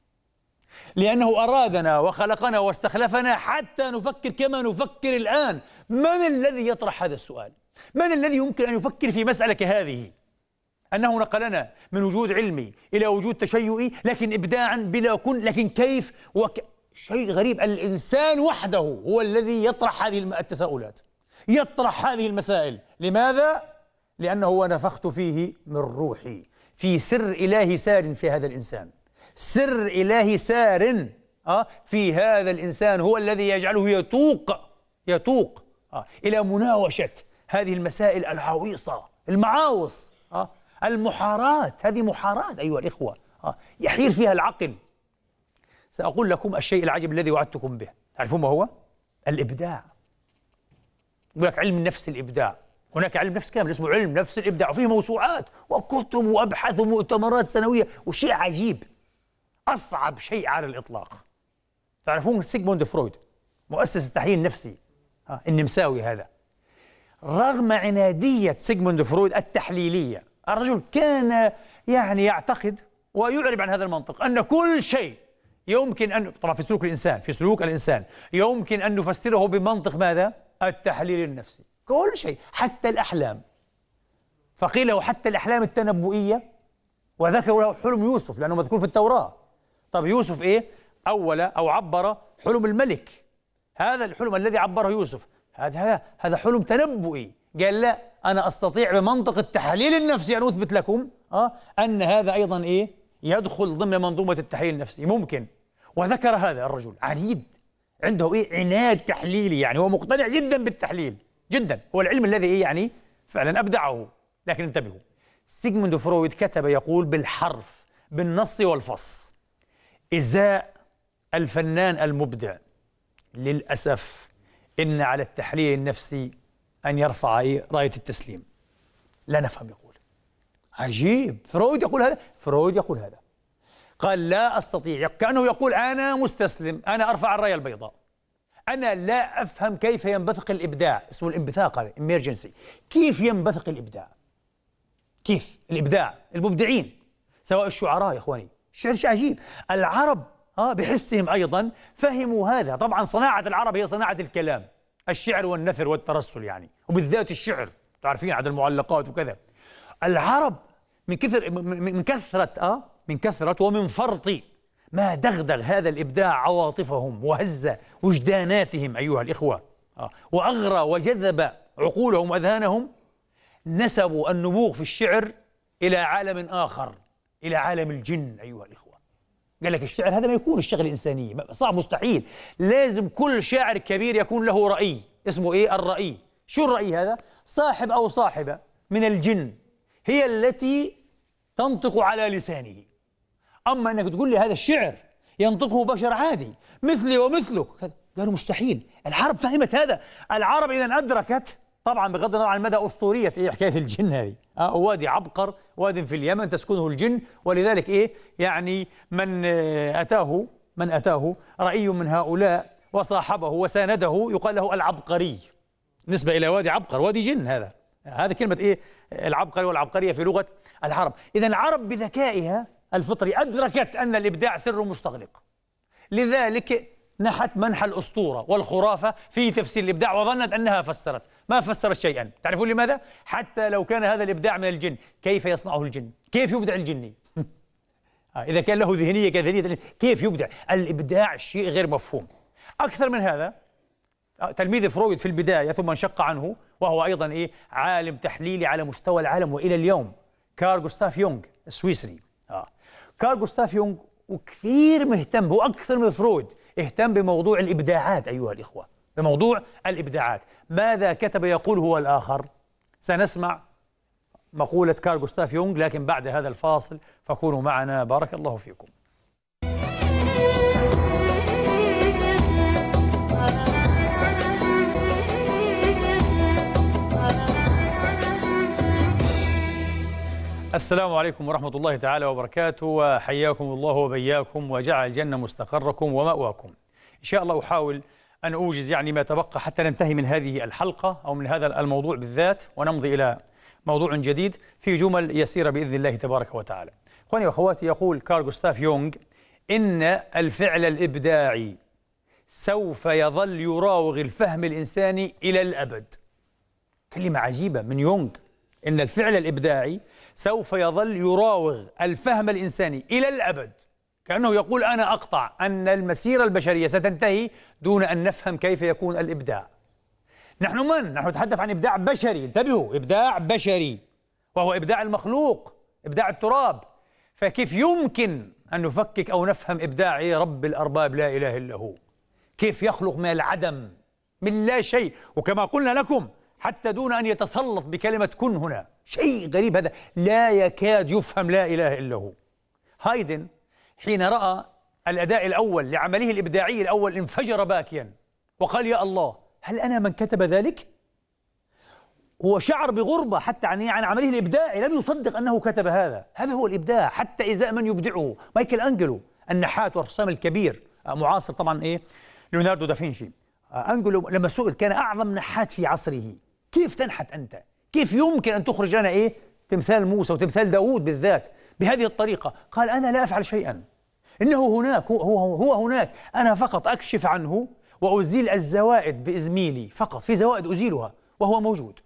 لأنه أرادنا وخلقنا واستخلفنا حتى نفكر كما نفكر الآن. من الذي يطرح هذا السؤال؟ من الذي يمكن أن يفكر في مسألة كهذه؟ أنه نقلنا من وجود علمي إلى وجود تشيعي، لكن إبداعا بلا كن، لكن كيف؟ وك... شيء غريب. الإنسان وحده هو الذي يطرح هذه التساؤلات، يطرح هذه المسائل. لماذا؟ لأنه ونفخت فيه من روحي. في سر إلهي سار في هذا الإنسان، سر إلهي سار آه في هذا الإنسان هو الذي يجعله يتوق يتوق آه إلى مناوشة هذه المسائل العويصة، المعاوص، آه المحارات. هذه محارات أيها الإخوة، آه يحير فيها العقل. سأقول لكم الشيء العجيب الذي وعدتكم به. تعرفون ما هو؟ الإبداع. يقول لك علم النفس الإبداع. هناك علم نفس كامل اسمه علم نفس الإبداع، وفيه موسوعات وكتب وأبحاث ومؤتمرات سنوية، وشيء عجيب. أصعب شيء على الإطلاق. تعرفون سيغموند فرويد مؤسس التحليل النفسي ها النمساوي هذا، رغم عنادية سيغموند فرويد التحليلية، الرجل كان يعني يعتقد ويعرب عن هذا المنطق أن كل شيء يمكن أن، طبعا في سلوك الإنسان في سلوك الإنسان يمكن أن نفسره بمنطق ماذا؟ التحليل النفسي. كل شيء، حتى الأحلام. فقيل له حتى الأحلام التنبؤية، وذكروا له حلم يوسف لأنه مذكور في التوراة. طب يوسف إيه؟ أول أو عبر حلم الملك. هذا الحلم الذي عبره يوسف هذا هذا هذا حلم تنبؤي. قال لا، أنا أستطيع بمنطق التحليل النفسي أن أثبت لكم آه أن هذا أيضا إيه؟ يدخل ضمن منظومة التحليل النفسي، ممكن. وذكر هذا الرجل عنيد، عنده إيه؟ عناد تحليلي، يعني هو مقتنع جدا بالتحليل جدا، هو العلم الذي إيه يعني فعلا أبدعه. لكن انتبهوا، سيغموند فرويد كتب يقول بالحرف بالنص والفص: إزاء الفنان المبدع للأسف إن على التحليل النفسي أن يرفع راية التسليم. لا نفهم. يقول عجيب، فرويد يقول هذا، فرويد يقول هذا. قال لا أستطيع، كأنه يقول أنا مستسلم، أنا أرفع الراية البيضاء، أنا لا أفهم كيف ينبثق الإبداع. اسمه الانبثاق هذا، emergency. كيف ينبثق الإبداع؟ كيف الإبداع؟ المبدعين سواء الشعراء يا إخواني، الشعر شيء عجيب. العرب آه بحسهم أيضا فهموا هذا. طبعا صناعة العرب هي صناعة الكلام، الشعر والنثر والترسل يعني، وبالذات الشعر، تعرفين عدد المعلقات وكذا. العرب من كثر من كثرة آه من كثرة ومن فرط ما دغدغ هذا الإبداع عواطفهم وهز وجداناتهم أيها الإخوة، آه وأغرى وجذب عقولهم وأذهانهم، نسبوا النبوغ في الشعر إلى عالم آخر، إلى عالم الجن أيها الإخوة. قال لك الشعر هذا ما يكون الشغل الإنسانية، صعب، مستحيل. لازم كل شاعر كبير يكون له رأي، اسمه إيه؟ الرأي. شو الرأي هذا؟ صاحب أو صاحبة من الجن هي التي تنطق على لسانه. أما أنك تقول لي هذا الشعر ينطقه بشر عادي مثلي ومثلك، قالوا مستحيل. العرب فهمت هذا. العرب إذا أدركت، طبعا بغض النظر عن مدى أسطورية إيه حكاية الجن هذه، آه وادي عبقر، واد في اليمن تسكنه الجن، ولذلك إيه يعني من أتاه من أتاه رأي من هؤلاء وصاحبه وسانده يقال له العبقري، نسبة إلى وادي عبقر، وادي جن هذا، هذا كلمة إيه؟ العبقري والعبقرية في لغة العرب. إذا العرب بذكائها الفطري أدركت أن الإبداع سر مستغلق، لذلك نحت منح الأسطورة والخرافة في تفسير الإبداع، وظنت أنها فسرت، ما فسرت شيئا. تعرفون لماذا؟ حتى لو كان هذا الإبداع من الجن، كيف يصنعه الجن؟ كيف يبدع الجني؟ إذا كان له ذهنية كذهنية، كيف يبدع؟ الإبداع شيء غير مفهوم. أكثر من هذا، تلميذ فرويد في البداية ثم انشق عنه، وهو أيضا إيه؟ عالم تحليلي على مستوى العالم وإلى اليوم، كارل غوستاف يونغ السويسري. آه. كارل غوستاف يونغ وكثير مهتم، هو أكثر من فرويد اهتم بموضوع الإبداعات أيها الإخوة، بموضوع الإبداعات. ماذا كتب يقول هو الآخر؟ سنسمع مقولة كارل غوستاف يونغ، لكن بعد هذا الفاصل فكونوا معنا، بارك الله فيكم. السلام عليكم ورحمة الله تعالى وبركاته، وحياكم الله وبياكم وجعل الجنة مستقركم ومأواكم. إن شاء الله أحاول أن أوجز يعني ما تبقى حتى ننتهي من هذه الحلقة أو من هذا الموضوع بالذات، ونمضي إلى موضوع جديد في جمل يسيرة بإذن الله تبارك وتعالى. إخواني وأخواتي، يقول كارل غوستاف يونغ إن الفعل الإبداعي سوف يظل يراوغ الفهم الإنساني إلى الأبد. كلمة عجيبة من يونغ، إن الفعل الإبداعي سوف يظل يراوغ الفهم الإنساني إلى الأبد، كأنه يقول أنا أقطع أن المسيرة البشرية ستنتهي دون أن نفهم كيف يكون الإبداع. نحن من؟ نحن نتحدث عن إبداع بشري، انتبهوا، إبداع بشري، وهو إبداع المخلوق، إبداع التراب. فكيف يمكن أن نفكك أو نفهم إبداع رب الأرباب لا إله إلا هو؟ كيف يخلق من العدم، من لا شيء، وكما قلنا لكم حتى دون أن يتسلط بكلمة كن هنا، شيء غريب هذا، لا يكاد يفهم لا إله إلا هو. هايدن حين رأى الأداء الأول لعمله الإبداعي الأول انفجر باكيا وقال يا الله، هل أنا من كتب ذلك؟ هو شعر بغربة حتى عن عن عمله الإبداعي، لم يصدق أنه كتب هذا. هذا هو الإبداع، حتى إزاء من يبدعه. مايكل أنجلو النحات والرسام الكبير، معاصر طبعا إيه ليوناردو دافنشي. أنجلو لما سئل، كان أعظم نحات في عصره، كيف تنحت أنت؟ كيف يمكن أن تخرج لنا إيه تمثال موسى وتمثال داوود بالذات بهذه الطريقة؟ قال أنا لا أفعل شيئا، إنه هناك، هو, هو, هو هناك، أنا فقط أكشف عنه وأزيل الزوائد بإزميلي، فقط في زوائد أزيلها وهو موجود.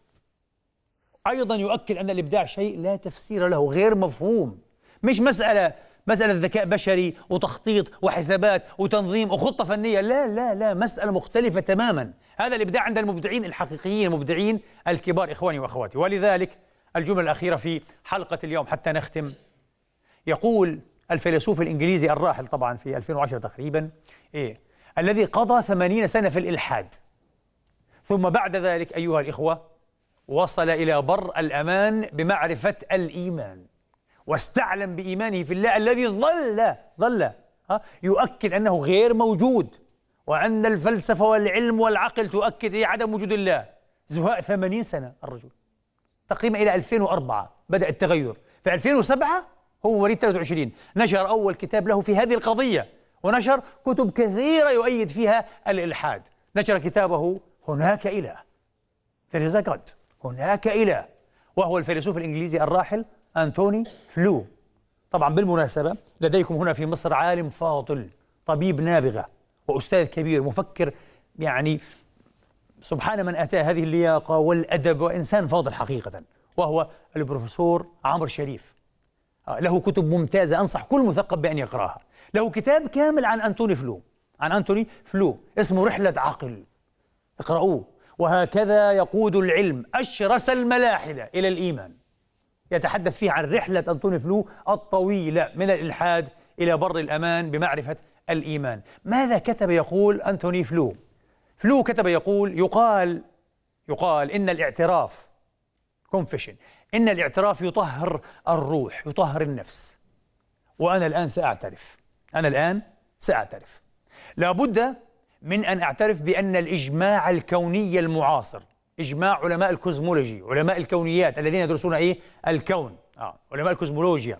أيضا يؤكد أن الإبداع شيء لا تفسير له، غير مفهوم، مش مسألة مسألة ذكاء بشري وتخطيط وحسابات وتنظيم وخطة فنية، لا لا لا، مسألة مختلفة تماما. هذا الإبداع عند المبدعين الحقيقيين، المبدعين الكبار إخواني وأخواتي. ولذلك الجملة الأخيرة في حلقة اليوم حتى نختم، يقول الفيلسوف الإنجليزي الراحل طبعا في ألفين وعشرة تقريبا، إيه الذي قضى ثمانين سنة في الإلحاد، ثم بعد ذلك أيها الإخوة وصل إلى بر الأمان بمعرفة الإيمان، واستعلم بإيمانه في الله الذي ظل ظل يؤكد أنه غير موجود، وأن الفلسفة والعلم والعقل تؤكد عدم وجود الله. زهاء ثمانين سنة الرجل، تقريبا إلى ألفين وأربعة بدأ التغير. في ألفين وسبعة هو وليد ثلاثة وعشرين نشر أول كتاب له في هذه القضية، ونشر كتب كثيرة يؤيد فيها الإلحاد. نشر كتابه هناك إله، There is a God، هناك إله، وهو الفيلسوف الإنجليزي الراحل أنتوني فلو. طبعا بالمناسبة لديكم هنا في مصر عالم فاضل، طبيب نابغة وأستاذ كبير، مفكر، يعني سبحان من أتاه هذه اللياقة والأدب، وإنسان فاضل حقيقة، وهو البروفيسور عمرو شريف. له كتب ممتازة أنصح كل مثقف بأن يقرأها. له كتاب كامل عن أنتوني فلو، عن أنتوني فلو اسمه رحلة عقل، اقرأوه. وهكذا يقود العلم أشرس الملاحدة إلى الإيمان، يتحدث فيه عن رحلة أنتوني فلو الطويلة من الإلحاد إلى بر الأمان بمعرفة الإيمان. ماذا كتب يقول أنتوني فلو؟ فلو كتب يقول يقال يقال إن الاعتراف confession، إن الاعتراف يطهر الروح، يطهر النفس. وأنا الآن سأعترف، أنا الآن سأعترف لابد من أن أعترف بأن الإجماع الكوني المعاصر، إجماع علماء الكوزمولوجي، علماء الكونيات الذين يدرسون إيه؟ الكون، آه. علماء الكوزمولوجيا،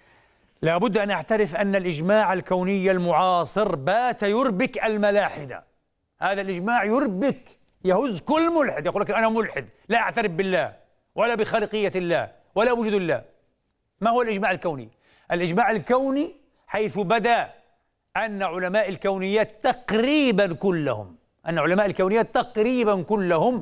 لابد أن أعترف أن الإجماع الكوني المعاصر بات يربك الملاحدة. هذا الإجماع يربك، يهز كل ملحد، يقول لك أنا ملحد لا أعترف بالله، ولا بخالقية الله ولا وجود الله. ما هو الإجماع الكوني؟ الإجماع الكوني حيث بدأ أن علماء الكونيات تقريبا كلهم أن علماء الكونيات تقريبا كلهم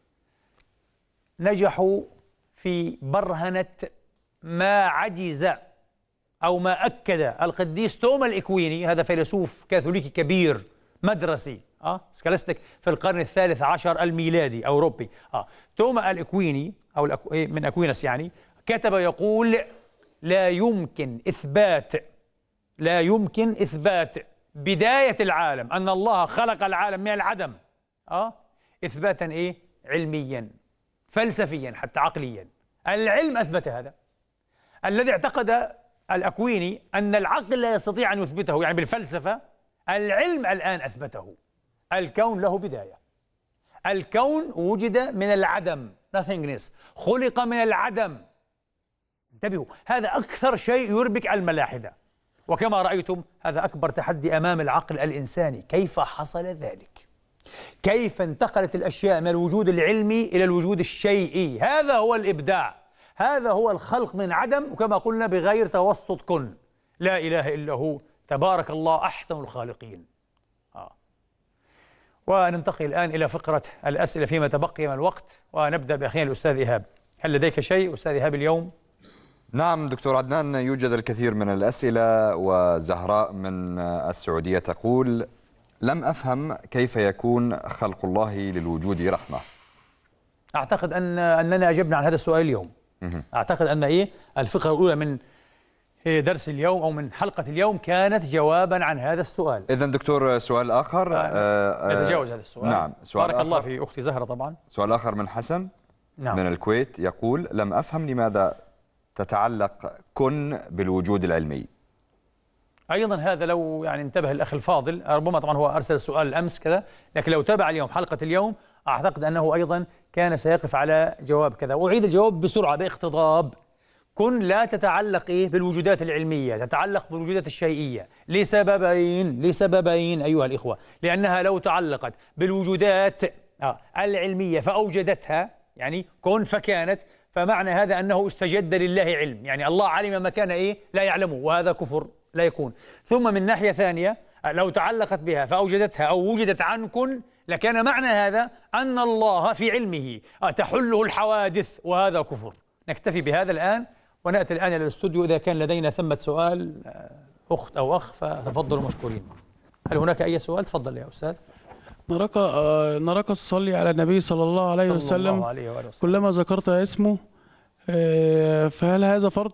نجحوا في برهنة ما عجز أو ما أكد القديس توما الإكويني، هذا فيلسوف كاثوليكي كبير مدرسي أه سكالستيك في القرن الثالث عشر الميلادي أوروبي. أه توما الإكويني أو الأكو... من أكوينس يعني كتب يقول: لا يمكن إثبات لا يمكن إثبات بداية العالم، أن الله خلق العالم من العدم أه إثباتا إيه؟ علميا فلسفيا حتى عقليا. العلم أثبت هذا. الذي اعتقد الأكويني أن العقل لا يستطيع أن يثبته، يعني بالفلسفة، العلم الآن أثبته. الكون له بداية. الكون وجد من العدم، nothingness، خلق من العدم. انتبهوا، هذا أكثر شيء يربك الملاحدة، وكما رأيتم هذا أكبر تحدي أمام العقل الإنساني. كيف حصل ذلك؟ كيف انتقلت الأشياء من الوجود العلمي إلى الوجود الشيئي؟ هذا هو الإبداع، هذا هو الخلق من عدم، وكما قلنا بغير توسط كن. لا إله إلا هو، تبارك الله أحسن الخالقين. آه. وننتقل الآن إلى فقرة الأسئلة فيما تبقي من الوقت، ونبدأ بأخينا الأستاذ إيهاب. هل لديك شيء أستاذ إيهاب اليوم؟ نعم دكتور عدنان، يوجد الكثير من الأسئلة، وزهراء من السعودية تقول: لم أفهم كيف يكون خلق الله للوجود رحمة. أعتقد أن أننا أجبنا عن هذا السؤال اليوم. أعتقد أن إيه الفقرة الأولى من درس اليوم أو من حلقة اليوم كانت جوابا عن هذا السؤال. إذن دكتور سؤال آخر يتجاوز هذا السؤال. نعم، سؤال بارك آخر. الله في أختي زهرة طبعا. سؤال آخر من حسن نعم. من الكويت يقول: لم أفهم لماذا تتعلق كن بالوجود العلمي. أيضا هذا لو يعني انتبه الأخ الفاضل، ربما طبعا هو أرسل السؤال الأمس كذا، لكن لو تابع اليوم حلقة اليوم أعتقد أنه أيضا كان سيقف على جواب كذا. أعيد الجواب بسرعة باقتضاب. كن لا تتعلق إيه بالوجودات العلمية، تتعلق بالوجودات الشيئية لسببين لسببين أيها الإخوة. لأنها لو تعلقت بالوجودات العلمية فأوجدتها، يعني كن فكانت، فمعنى هذا أنه استجد لله علم، يعني الله علم مكان إيه لا يعلمه، وهذا كفر لا يكون. ثم من ناحية ثانية لو تعلقت بها فأوجدتها أو وجدت عن كن، لكان معنى هذا أن الله في علمه تحله الحوادث، وهذا كفر. نكتفي بهذا الآن ونأتي الآن إلى الاستوديو. إذا كان لدينا ثمة سؤال أخت أو أخ فتفضلوا مشكورين. هل هناك أي سؤال؟ تفضل يا أستاذ. نراك آه نراك تصلي على النبي صلى الله عليه صلى وسلم, الله عليه وسلم كلما ذكرت اسمه، آه فهل هذا فرض؟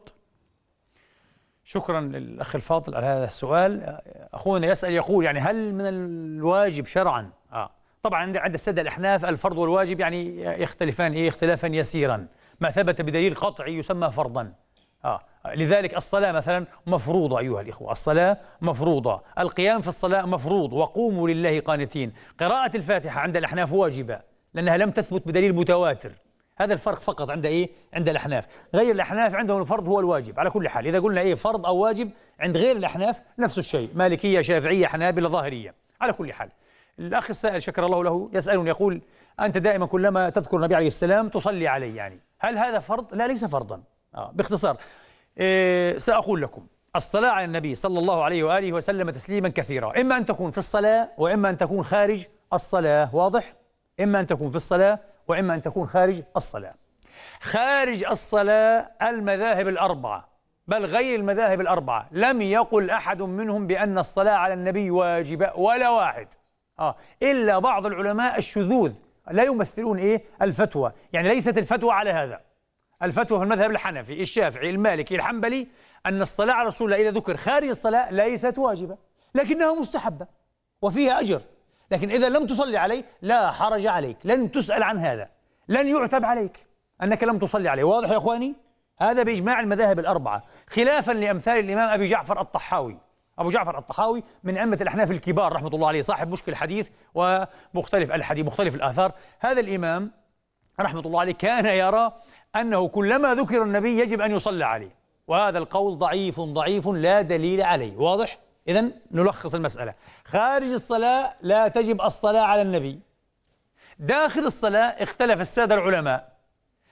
شكرا للأخ الفاضل على هذا السؤال. أخونا يسأل يقول يعني هل من الواجب شرعا؟ آه. طبعا عند السادة الأحناف الفرض والواجب يعني يختلفان إيه اختلافا يسيرا. ما ثبت بدليل قطعي يسمى فرضا. آه. لذلك الصلاة مثلا مفروضة أيها الإخوة، الصلاة مفروضة، القيام في الصلاة مفروض، وقوموا لله قانتين. قراءة الفاتحة عند الأحناف واجبة لأنها لم تثبت بدليل متواتر. هذا الفرق فقط عند إيه؟ عند الأحناف. غير الأحناف عندهم الفرض هو الواجب على كل حال. إذا قلنا إيه فرض أو واجب عند غير الأحناف نفس الشيء، مالكية شافعية حنابلة ظاهرية على كل حال. الأخ السائل شكر الله له يسألني يقول: أنت دائما كلما تذكر النبي عليه السلام تصلي عليه، يعني هل هذا فرض؟ لا، ليس فرضا. آه باختصار إيه سأقول لكم: الصلاة على النبي صلى الله عليه وآله وسلم تسليما كثيرا، إما أن تكون في الصلاة وإما أن تكون خارج الصلاة. واضح؟ إما أن تكون في الصلاة وإما أن تكون خارج الصلاة. خارج الصلاة المذاهب الأربعة، بل غير المذاهب الأربعة، لم يقل أحد منهم بأن الصلاة على النبي واجبة، ولا واحد. آه إلا بعض العلماء الشذوذ لا يمثلون إيه الفتوى، يعني ليست الفتوى على هذا. الفتوى في المذهب الحنفي الشافعي المالكي الحنبلي أن الصلاة على رسول الله إذا ذكر خارج الصلاة ليست واجبة، لكنها مستحبة وفيها أجر. لكن إذا لم تصلي عليه لا حرج عليك، لن تسأل عن هذا، لن يعتب عليك أنك لم تصلي عليه. واضح يا إخواني؟ هذا بإجماع المذاهب الأربعة، خلافا لأمثال الإمام أبي جعفر الطحاوي. أبو جعفر الطحاوي من أئمة الأحناف الكبار رحمة الله عليه، صاحب مشكل الحديث ومختلف الحديث مختلف الآثار. هذا الإمام رحمة الله عليه كان يرى أنه كلما ذكر النبي يجب أن يصلى عليه، وهذا القول ضعيف ضعيف لا دليل عليه. واضح؟ إذن نلخص المسألة: خارج الصلاة لا تجب الصلاة على النبي. داخل الصلاة اختلف السادة العلماء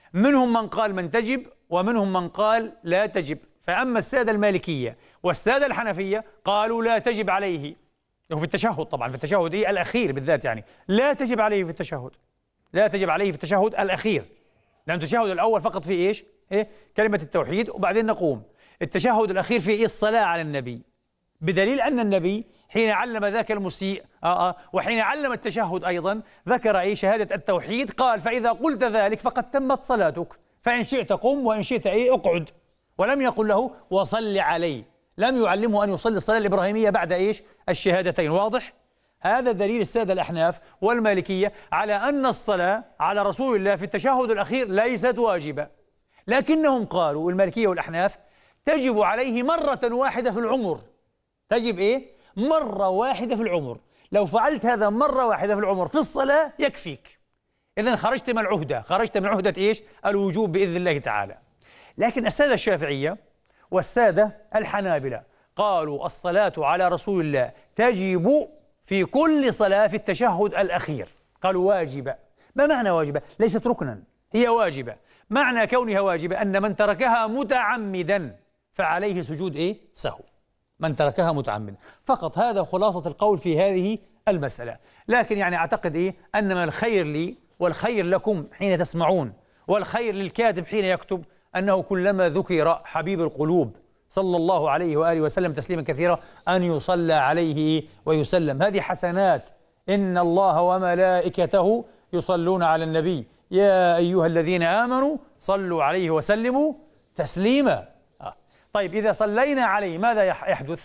منهم من قال من تجب ومنهم من قال لا تجب. فأما السادة المالكية والسادة الحنفية قالوا لا تجب عليه، وفي التشهد طبعا، في التشهد إيه الأخير بالذات، يعني لا تجب عليه في التشهد، لا تجب عليه في التشهد الأخير، لأن التشهد الأول فقط فيه إيش؟ إيه؟ كلمة التوحيد وبعدين نقوم. التشهد الأخير فيه إيه؟ الصلاة على النبي، بدليل أن النبي حين علم ذاك المسيء آه آه وحين علم التشهد أيضا ذكر أي شهادة التوحيد، قال فإذا قلت ذلك فقد تمت صلاتك، فإن شئت قم وإن شئت أي اقعد. ولم يقل له وصل علي، لم يعلمه أن يصلي الصلاة الإبراهيمية بعد إيش؟ الشهادتين. واضح؟ هذا دليل السادة الأحناف والمالكية على أن الصلاة على رسول الله في التشهد الأخير ليست واجبة، لكنهم قالوا المالكية والأحناف تجب عليه مرة واحدة في العمر. تجب إيه؟ مرة واحدة في العمر. لو فعلت هذا مرة واحدة في العمر في الصلاة يكفيك، إذن خرجت من العهدة، خرجت من عهدة إيش؟ الوجوب بإذن الله تعالى. لكن السادة الشافعية والسادة الحنابلة قالوا الصلاة على رسول الله تجب في كل صلاة في التشهد الأخير، قالوا واجبة. ما معنى واجبة؟ ليست ركنا، هي واجبة. معنى كونها واجبة أن من تركها متعمدا فعليه سجود إيه؟ سهو، من تركها متعمدا فقط. هذا خلاصة القول في هذه المسألة. لكن يعني أعتقد إيه؟ أن من الخير لي والخير لكم حين تسمعون والخير للكاتب حين يكتب أنه كلما ذكر حبيب القلوب صلى الله عليه وآله وسلم تسليما كثيرا أن يصلى عليه ويسلم. هذه حسنات، إن الله وملائكته يصلون على النبي يا أيها الذين آمنوا صلوا عليه وسلموا تسليما. آه. طيب إذا صلينا عليه ماذا يحدث؟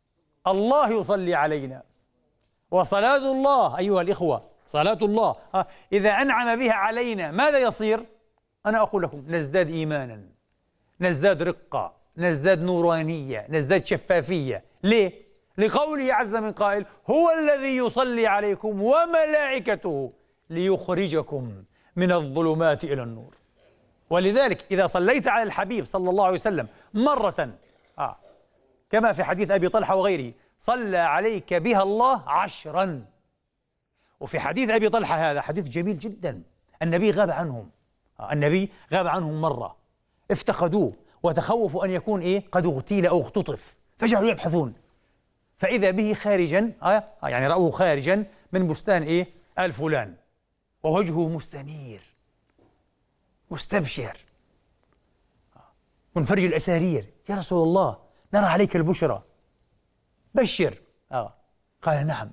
الله يصلي علينا، وصلاة الله أيها الإخوة صلاة الله آه. إذا أنعم بها علينا ماذا يصير؟ أنا أقول لكم نزداد إيمانا، نزداد رقة، نزداد نورانية، نزداد شفافية. ليه؟ لقوله عز من قائل هو الذي يصلي عليكم وملائكته ليخرجكم من الظلمات إلى النور. ولذلك إذا صليت على الحبيب صلى الله عليه وسلم مرة آه كما في حديث أبي طلحة وغيره صلى عليك بها الله عشرا. وفي حديث أبي طلحة هذا حديث جميل جدا، النبي غاب عنهم، آه النبي غاب عنهم مرة، افتقدوه وتخوفوا أن يكون إيه قد اغتيل أو اختطف، فجعلوا يبحثون فإذا به خارجا آه يعني رأوه خارجا من بستان إيه آل فلان ووجهه مستنير مستبشر منفرج الأسارير، يا رسول الله نرى عليك البشرى بشر. آه. قال نعم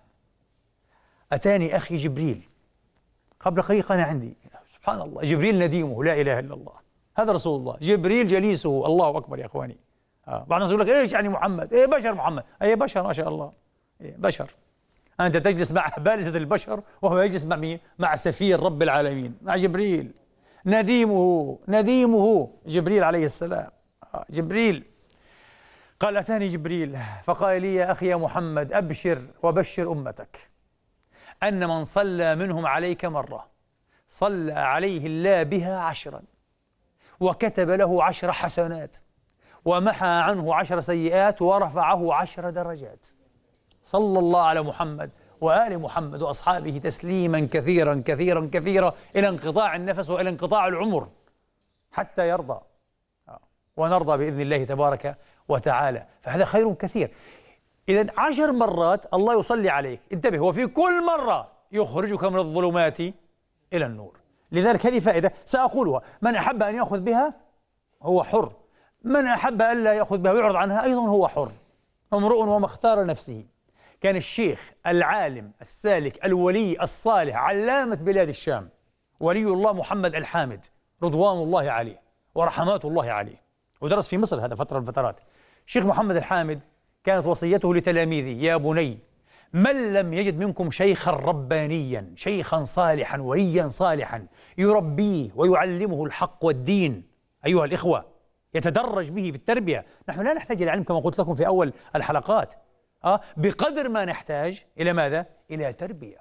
أتاني أخي جبريل قبل قليل أنا عندي. سبحان الله، جبريل نديمه لا إله إلا الله، هذا رسول الله، جبريل جليسه، الله أكبر يا إخواني. آه. بعض الناس يقول لك إيش يعني محمد؟ إيه بشر محمد، أي بشر ما شاء الله، إيه بشر. أنت تجلس مع بالسة البشر وهو يجلس مع مين؟ مع سفير رب العالمين، مع جبريل نديمه، نديمه جبريل عليه السلام. آه. جبريل قال أتاني جبريل فقال لي يا أخي يا محمد أبشر وبشر أمتك أن من صلى منهم عليك مرة صلى عليه الله بها عشرا وكتب له عشر حسنات ومحى عنه عشر سيئات ورفعه عشر درجات. صلى الله على محمد وآل محمد وأصحابه تسليما كثيرا كثيرا كثيرا إلى انقطاع النفس وإلى انقطاع العمر حتى يرضى ونرضى بإذن الله تبارك وتعالى. فهذا خير كثير. إذن عشر مرات الله يصلي عليك، انتبه، وفي كل مرة يخرجك من الظلمات إلى النور. لذلك هذه فائدة سأقولها، من أحب أن يأخذ بها هو حر، من أحب أن لا يأخذ بها ويعرض عنها أيضا هو حر، امرؤ وما اختار نفسه. كان الشيخ العالم السالك الولي الصالح علامة بلاد الشام ولي الله محمد الحامد رضوان الله عليه ورحمات الله عليه، ودرس في مصر هذا فترة من الفترات. شيخ محمد الحامد كانت وصيته لتلاميذه يا بني من لم يجد منكم شيخا ربانيا شيخا صالحا وليا صالحا يربيه ويعلمه الحق والدين أيها الإخوة يتدرج به في التربية. نحن لا نحتاج إلى علم كما قلت لكم في أول الحلقات آه بقدر ما نحتاج إلى ماذا؟ إلى تربية.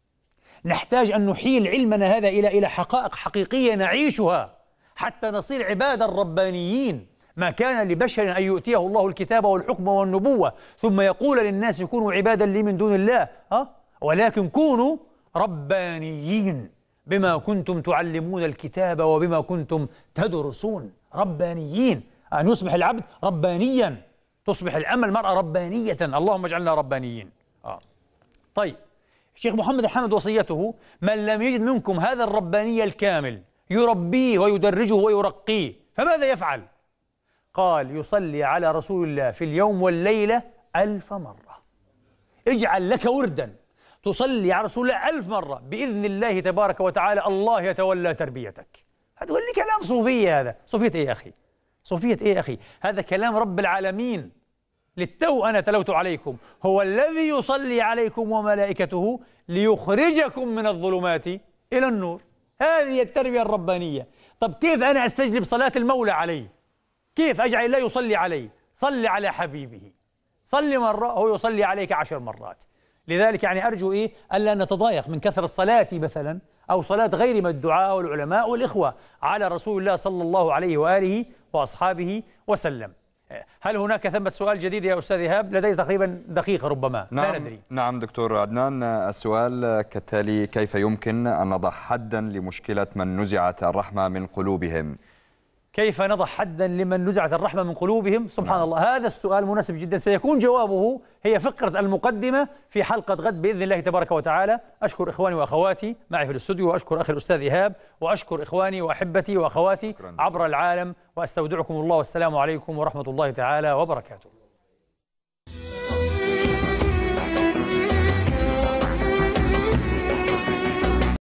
نحتاج أن نحيل علمنا هذا إلى إلى حقائق حقيقية نعيشها حتى نصير عبادا ربانيين. ما كان لبشر أن يؤتيه الله الكتاب والحكم والنبوة ثم يقول للناس كونوا عبادا لي من دون الله أه؟ ولكن كونوا ربانيين. بما كنتم تعلمون الكتاب وبما كنتم تدرسون. ربانيين، أن يصبح العبد ربانيا، تصبح الأمة المرأة ربانية. اللهم اجعلنا ربانيين. آه. طيب، الشيخ محمد الحمد وصيته: من لم يجد منكم هذا الرباني الكامل يربيه ويدرجه ويرقيه فماذا يفعل؟ قال: يصلي على رسول الله في اليوم والليلة ألف مرة. اجعل لك وردا تصلي على رسول الله ألف مرة، بإذن الله تبارك وتعالى الله يتولى تربيتك. هتقول لي كلام صوفية، هذا صوفية إيه يا أخي؟ صوفية إيه يا أخي؟ هذا كلام رب العالمين. للتو أنا تلوت عليكم: هو الذي يصلي عليكم وملائكته ليخرجكم من الظلمات إلى النور. هذه التربية الربانية. طب كيف أنا أستجلب صلاة المولى علي؟ كيف أجعل الله يصلي علي؟ صلي على حبيبه، صلي مرة هو يصلي عليك عشر مرات. لذلك يعني أرجو إيه ألا نتضايق من كثرة الصلاة مثلا، أو صلاة غير ما الدعاء والعلماء والإخوة على رسول الله صلى الله عليه وآله وأصحابه وسلم. هل هناك ثمة سؤال جديد يا أستاذ إيهاب؟ لدي تقريبا دقيقة ربما. نعم لا ندري. نعم دكتور عدنان، السؤال كالتالي: كيف يمكن أن نضع حدا لمشكلة من نزعت الرحمة من قلوبهم؟ كيف نضع حدا لمن نزعت الرحمة من قلوبهم؟ سبحان الله، هذا السؤال مناسب جدا. سيكون جوابه هي فقرة المقدمة في حلقة غد بإذن الله تبارك وتعالى. أشكر إخواني وأخواتي معي في الاستوديو، وأشكر أخي الأستاذ إيهاب، وأشكر إخواني وأحبتي وأخواتي عبر العالم، وأستودعكم الله، والسلام عليكم ورحمة الله تعالى وبركاته.